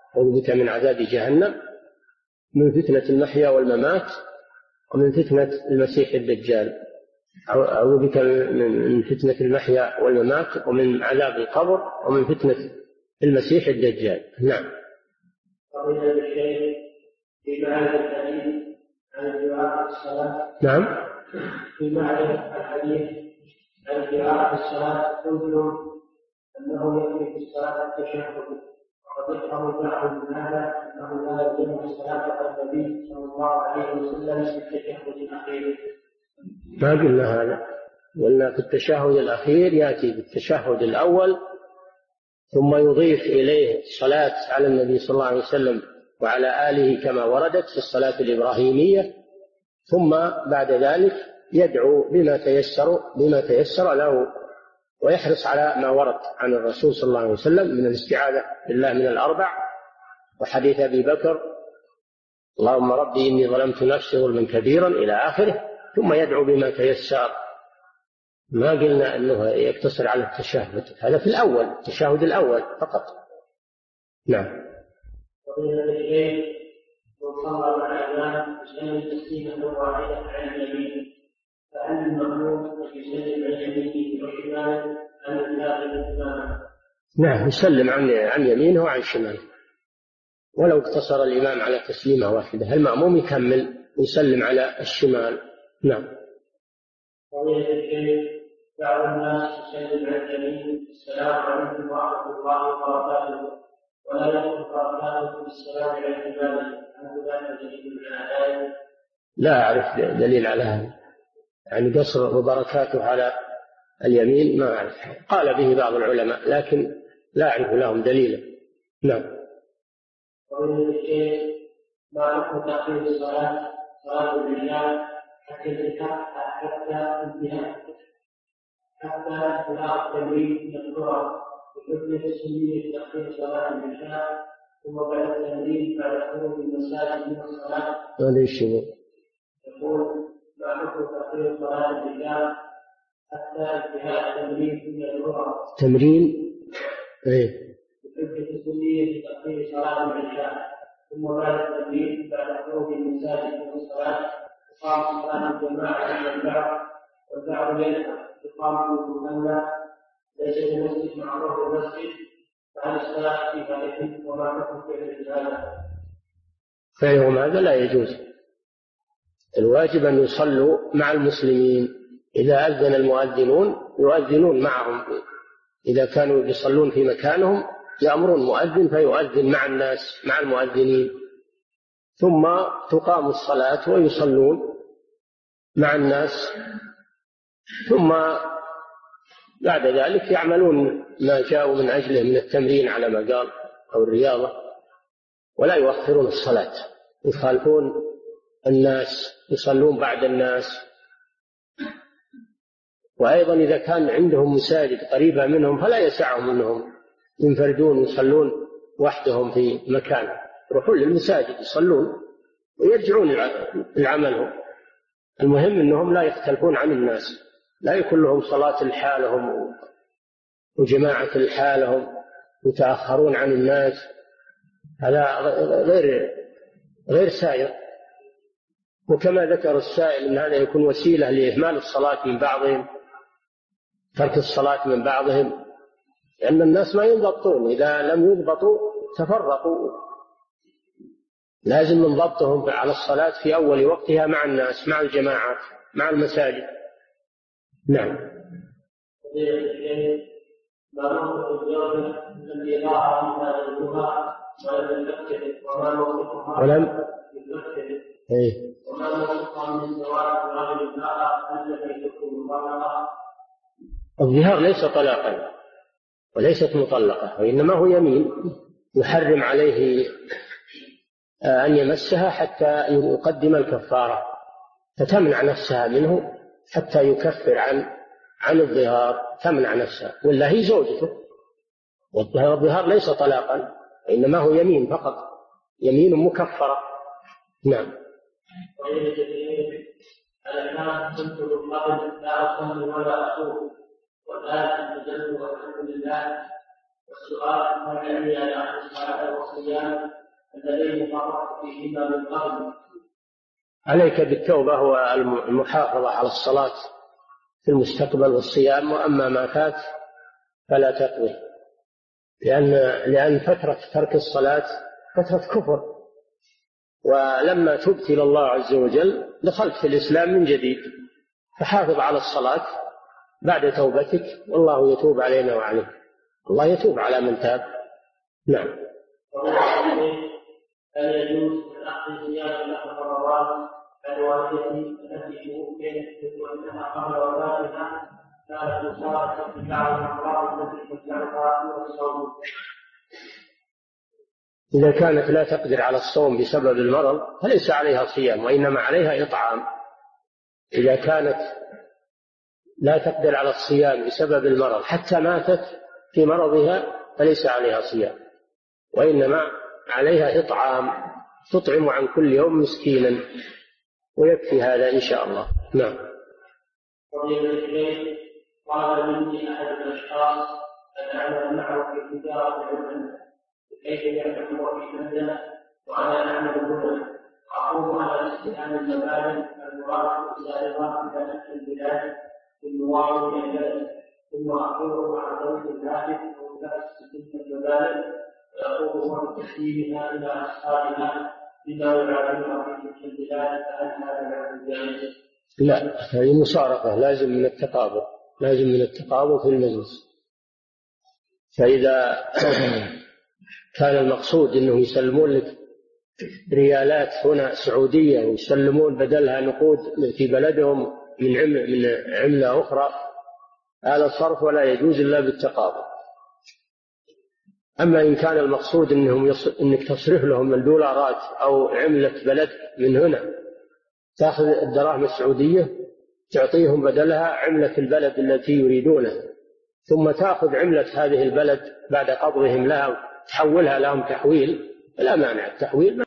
أعوذ بك من عذاب جهنم، من فتنة المحيا والممات، ومن فتنة المسيح الدجال. أعوذ بك من فتنة المحيا والممات، ومن عذاب القبر، ومن فتنة المسيح الدجال. نعم. فضيلة الشيخ في معرفة الحديث عن الدعاء في الصلاة. نعم. في معرفة الحديث عن الدعاء في الصلاة قلتم أنه يكفي في الصلاة التشهد، وقد يفهم البعض من هذا أنه لا يلزم الصلاة على النبي صلى الله عليه وسلم في التشهد الأخير. ما قلنا هذا، قلنا في التشهد الأخير يأتي بالتشهد الأول ثم يضيف إليه الصلاة على النبي صلى الله عليه وسلم وعلى آله كما وردت في الصلاة الإبراهيمية، ثم بعد ذلك يدعو بما تيسر له، ويحرص على ما ورد عن الرسول صلى الله عليه وسلم من الاستعاذة بالله من الأربع، وحديث أبي بكر اللهم ربي إني ظلمت نفسي ظلما كبيرا إلى آخره، ثم يدعو بما تيسر. ما قلنا أنه يقتصر على التشهد، هذا في الأول، التشهد الأول فقط. نعم. فضيلة الشيخ وصلى مع الإمام يسلم تسليمة واحدة عن اليمين، فهل المأموم أن يسلم عن يمينه وشماله أم يسلم الإمام؟ نعم، يسلم عن يمينه وعن شماله، ولو اقتصر الإمام على تسليمة واحدة المأموم يكمل ويسلم على الشمال. نعم. فضيلة الشيخ بعض الناس يسلم عن يمينه السلام عليكم ورحمة الله وبركاته، ولا يدخل بركاته بالسلام على عباده، هل ذلك دليل على ذلك؟ لا أعرف دليل على هذا، يعني قصر وبركاته على اليمين ما أعرف، قال به بعض العلماء لكن لا أعرف لهم دليلا. نعم. فضيلة الشيخ ما حكم تأخير الصلاة صلاة العشاء حتى انتهاء التمرين من القرى بحجة سنية تأخير صلاة العشاء، ثم بعد التمرين بعد خروج المساجد من الصلاة. هذا الشيء يقول ما حكم تأخير صلاة العشاء حتى انتهاء التمرين من القرى تمرين بحجة سنية تأخير صلاة العشاء، ثم بعد التمرين بعد خروج المساجد من الصلاة إقام صلاة الجماعة عند البعض، والبعض ينهى إقامة المثنى ليس المسجد معروف المسجد، فهل الصلاة في ذلك وما حكم فعل هذا؟ فعلهم هذا لا يجوز، الواجب أن يصلوا مع المسلمين، إذا أذن المؤذنون يؤذنون معهم، إذا كانوا يصلون في مكانهم يأمرون مؤذن فيؤذن مع الناس مع المؤذنين، ثم تقام الصلاة ويصلون مع الناس، ثم بعد ذلك يعملون ما جاءوا من أجله من التمرين على ما قال أو الرياضة، ولا يؤخرون الصلاة، يخالفون الناس يصلون بعد الناس. وأيضا إذا كان عندهم مساجد قريبة منهم فلا يسعهم أنهم ينفردون يصلون وحدهم في مكان، يروحون للمساجد يصلون ويرجعون لعملهم. المهم أنهم لا يختلفون عن الناس، لا يكون لهم صلاة لحالهم وجماعة لحالهم يتأخرون عن الناس، هذا غير سائر. وكما ذكر السائل أن هذا يكون وسيلة لإهمال الصلاة من بعضهم، ترك الصلاة من بعضهم، لأن الناس ما ينضبطون، إذا لم يضبطوا تفرقوا، لازم نضبطهم على الصلاة في أول وقتها مع الناس مع الجماعات مع المساجد. نعم. ما موقف الزوجة الذي ضاع منها زوجها ولم يفكر، وما موقفها وما موقفها من زواج رجل الآخر التي تكون مطلقة؟ الظهار ليس طلاقا وليست مطلقة، وإنما هو يمين يحرم عليه أن يمسها حتى يقدم الكفارة، فتمنع نفسها منه حتى يكفر عن الظهار، تمنع نفسها، ولا هي زوجته. والظهار ليس طلاقا، إنما هو يمين فقط، يمين مكفرة. نعم. أنا كنت من قبل لا أصلي ولا أصوم، والآن أعتزلت والحمد لله، والسؤال قال هل علي ان اعطي الصلاه والصيام اللذين فرطت فيهما من قبل؟ عليك بالتوبة والمحافظة على الصلاة في المستقبل والصيام، وأما ما فات فلا تقضي، لأن فترة ترك الصلاة فترة كفر، ولما تبت إلى الله عز وجل دخلت في الإسلام من جديد، فحافظ على الصلاة بعد توبتك، والله يتوب علينا وعليك، الله يتوب على من تاب. نعم. هل يجوز أخذ صيام نحو رمضان الوالدة التي توفيت وأنها قبل وفاتها كانت مشاركة في بعض الأمراض التي تجعلها من الصوم؟ إذا كانت لا تقدر على الصوم بسبب المرض فليس عليها صيام، وإنما عليها إطعام. إذا كانت لا تقدر على الصيام بسبب المرض حتى ماتت في مرضها فليس عليها صيام، وإنما عليها إطعام، تطعم عن كل يوم مسكينا، ويكفي هذا إن شاء الله. نعم. قال مني أحد الأشخاص أن أعمل معه في تجارة العلم كيف يعمل في منزله وأنا أعمل هنا، أقوم على استخدام المبالغ المراد السابقة إلى نفس البلاد بالمواطن من البلد، ثم أقوم مع زوج الهاتف ونفس تلك المبالغ ويقوم هو بتسليمها إلى أصحابها بما يعلمها في تلك البلاد، فهل هذا يعمل جائز؟ لا، هذه مصارفة، لازم من التقابض، لازم من التقابض في المجلس. فإذا كان المقصود أنه يسلمون لك ريالات هنا سعودية ويسلمون بدلها نقود في بلدهم من عملة أخرى، هذا الصرف ولا يجوز إلا بالتقابض. أما إن كان المقصود أنك تصرف لهم الدولارات أو عملة بلد من هنا، تأخذ الدراهم السعودية تعطيهم بدلها عملة البلد التي يريدونها، ثم تأخذ عملة هذه البلد بعد قبضهم لها تحولها لهم تحويل، لا مانع التحويل.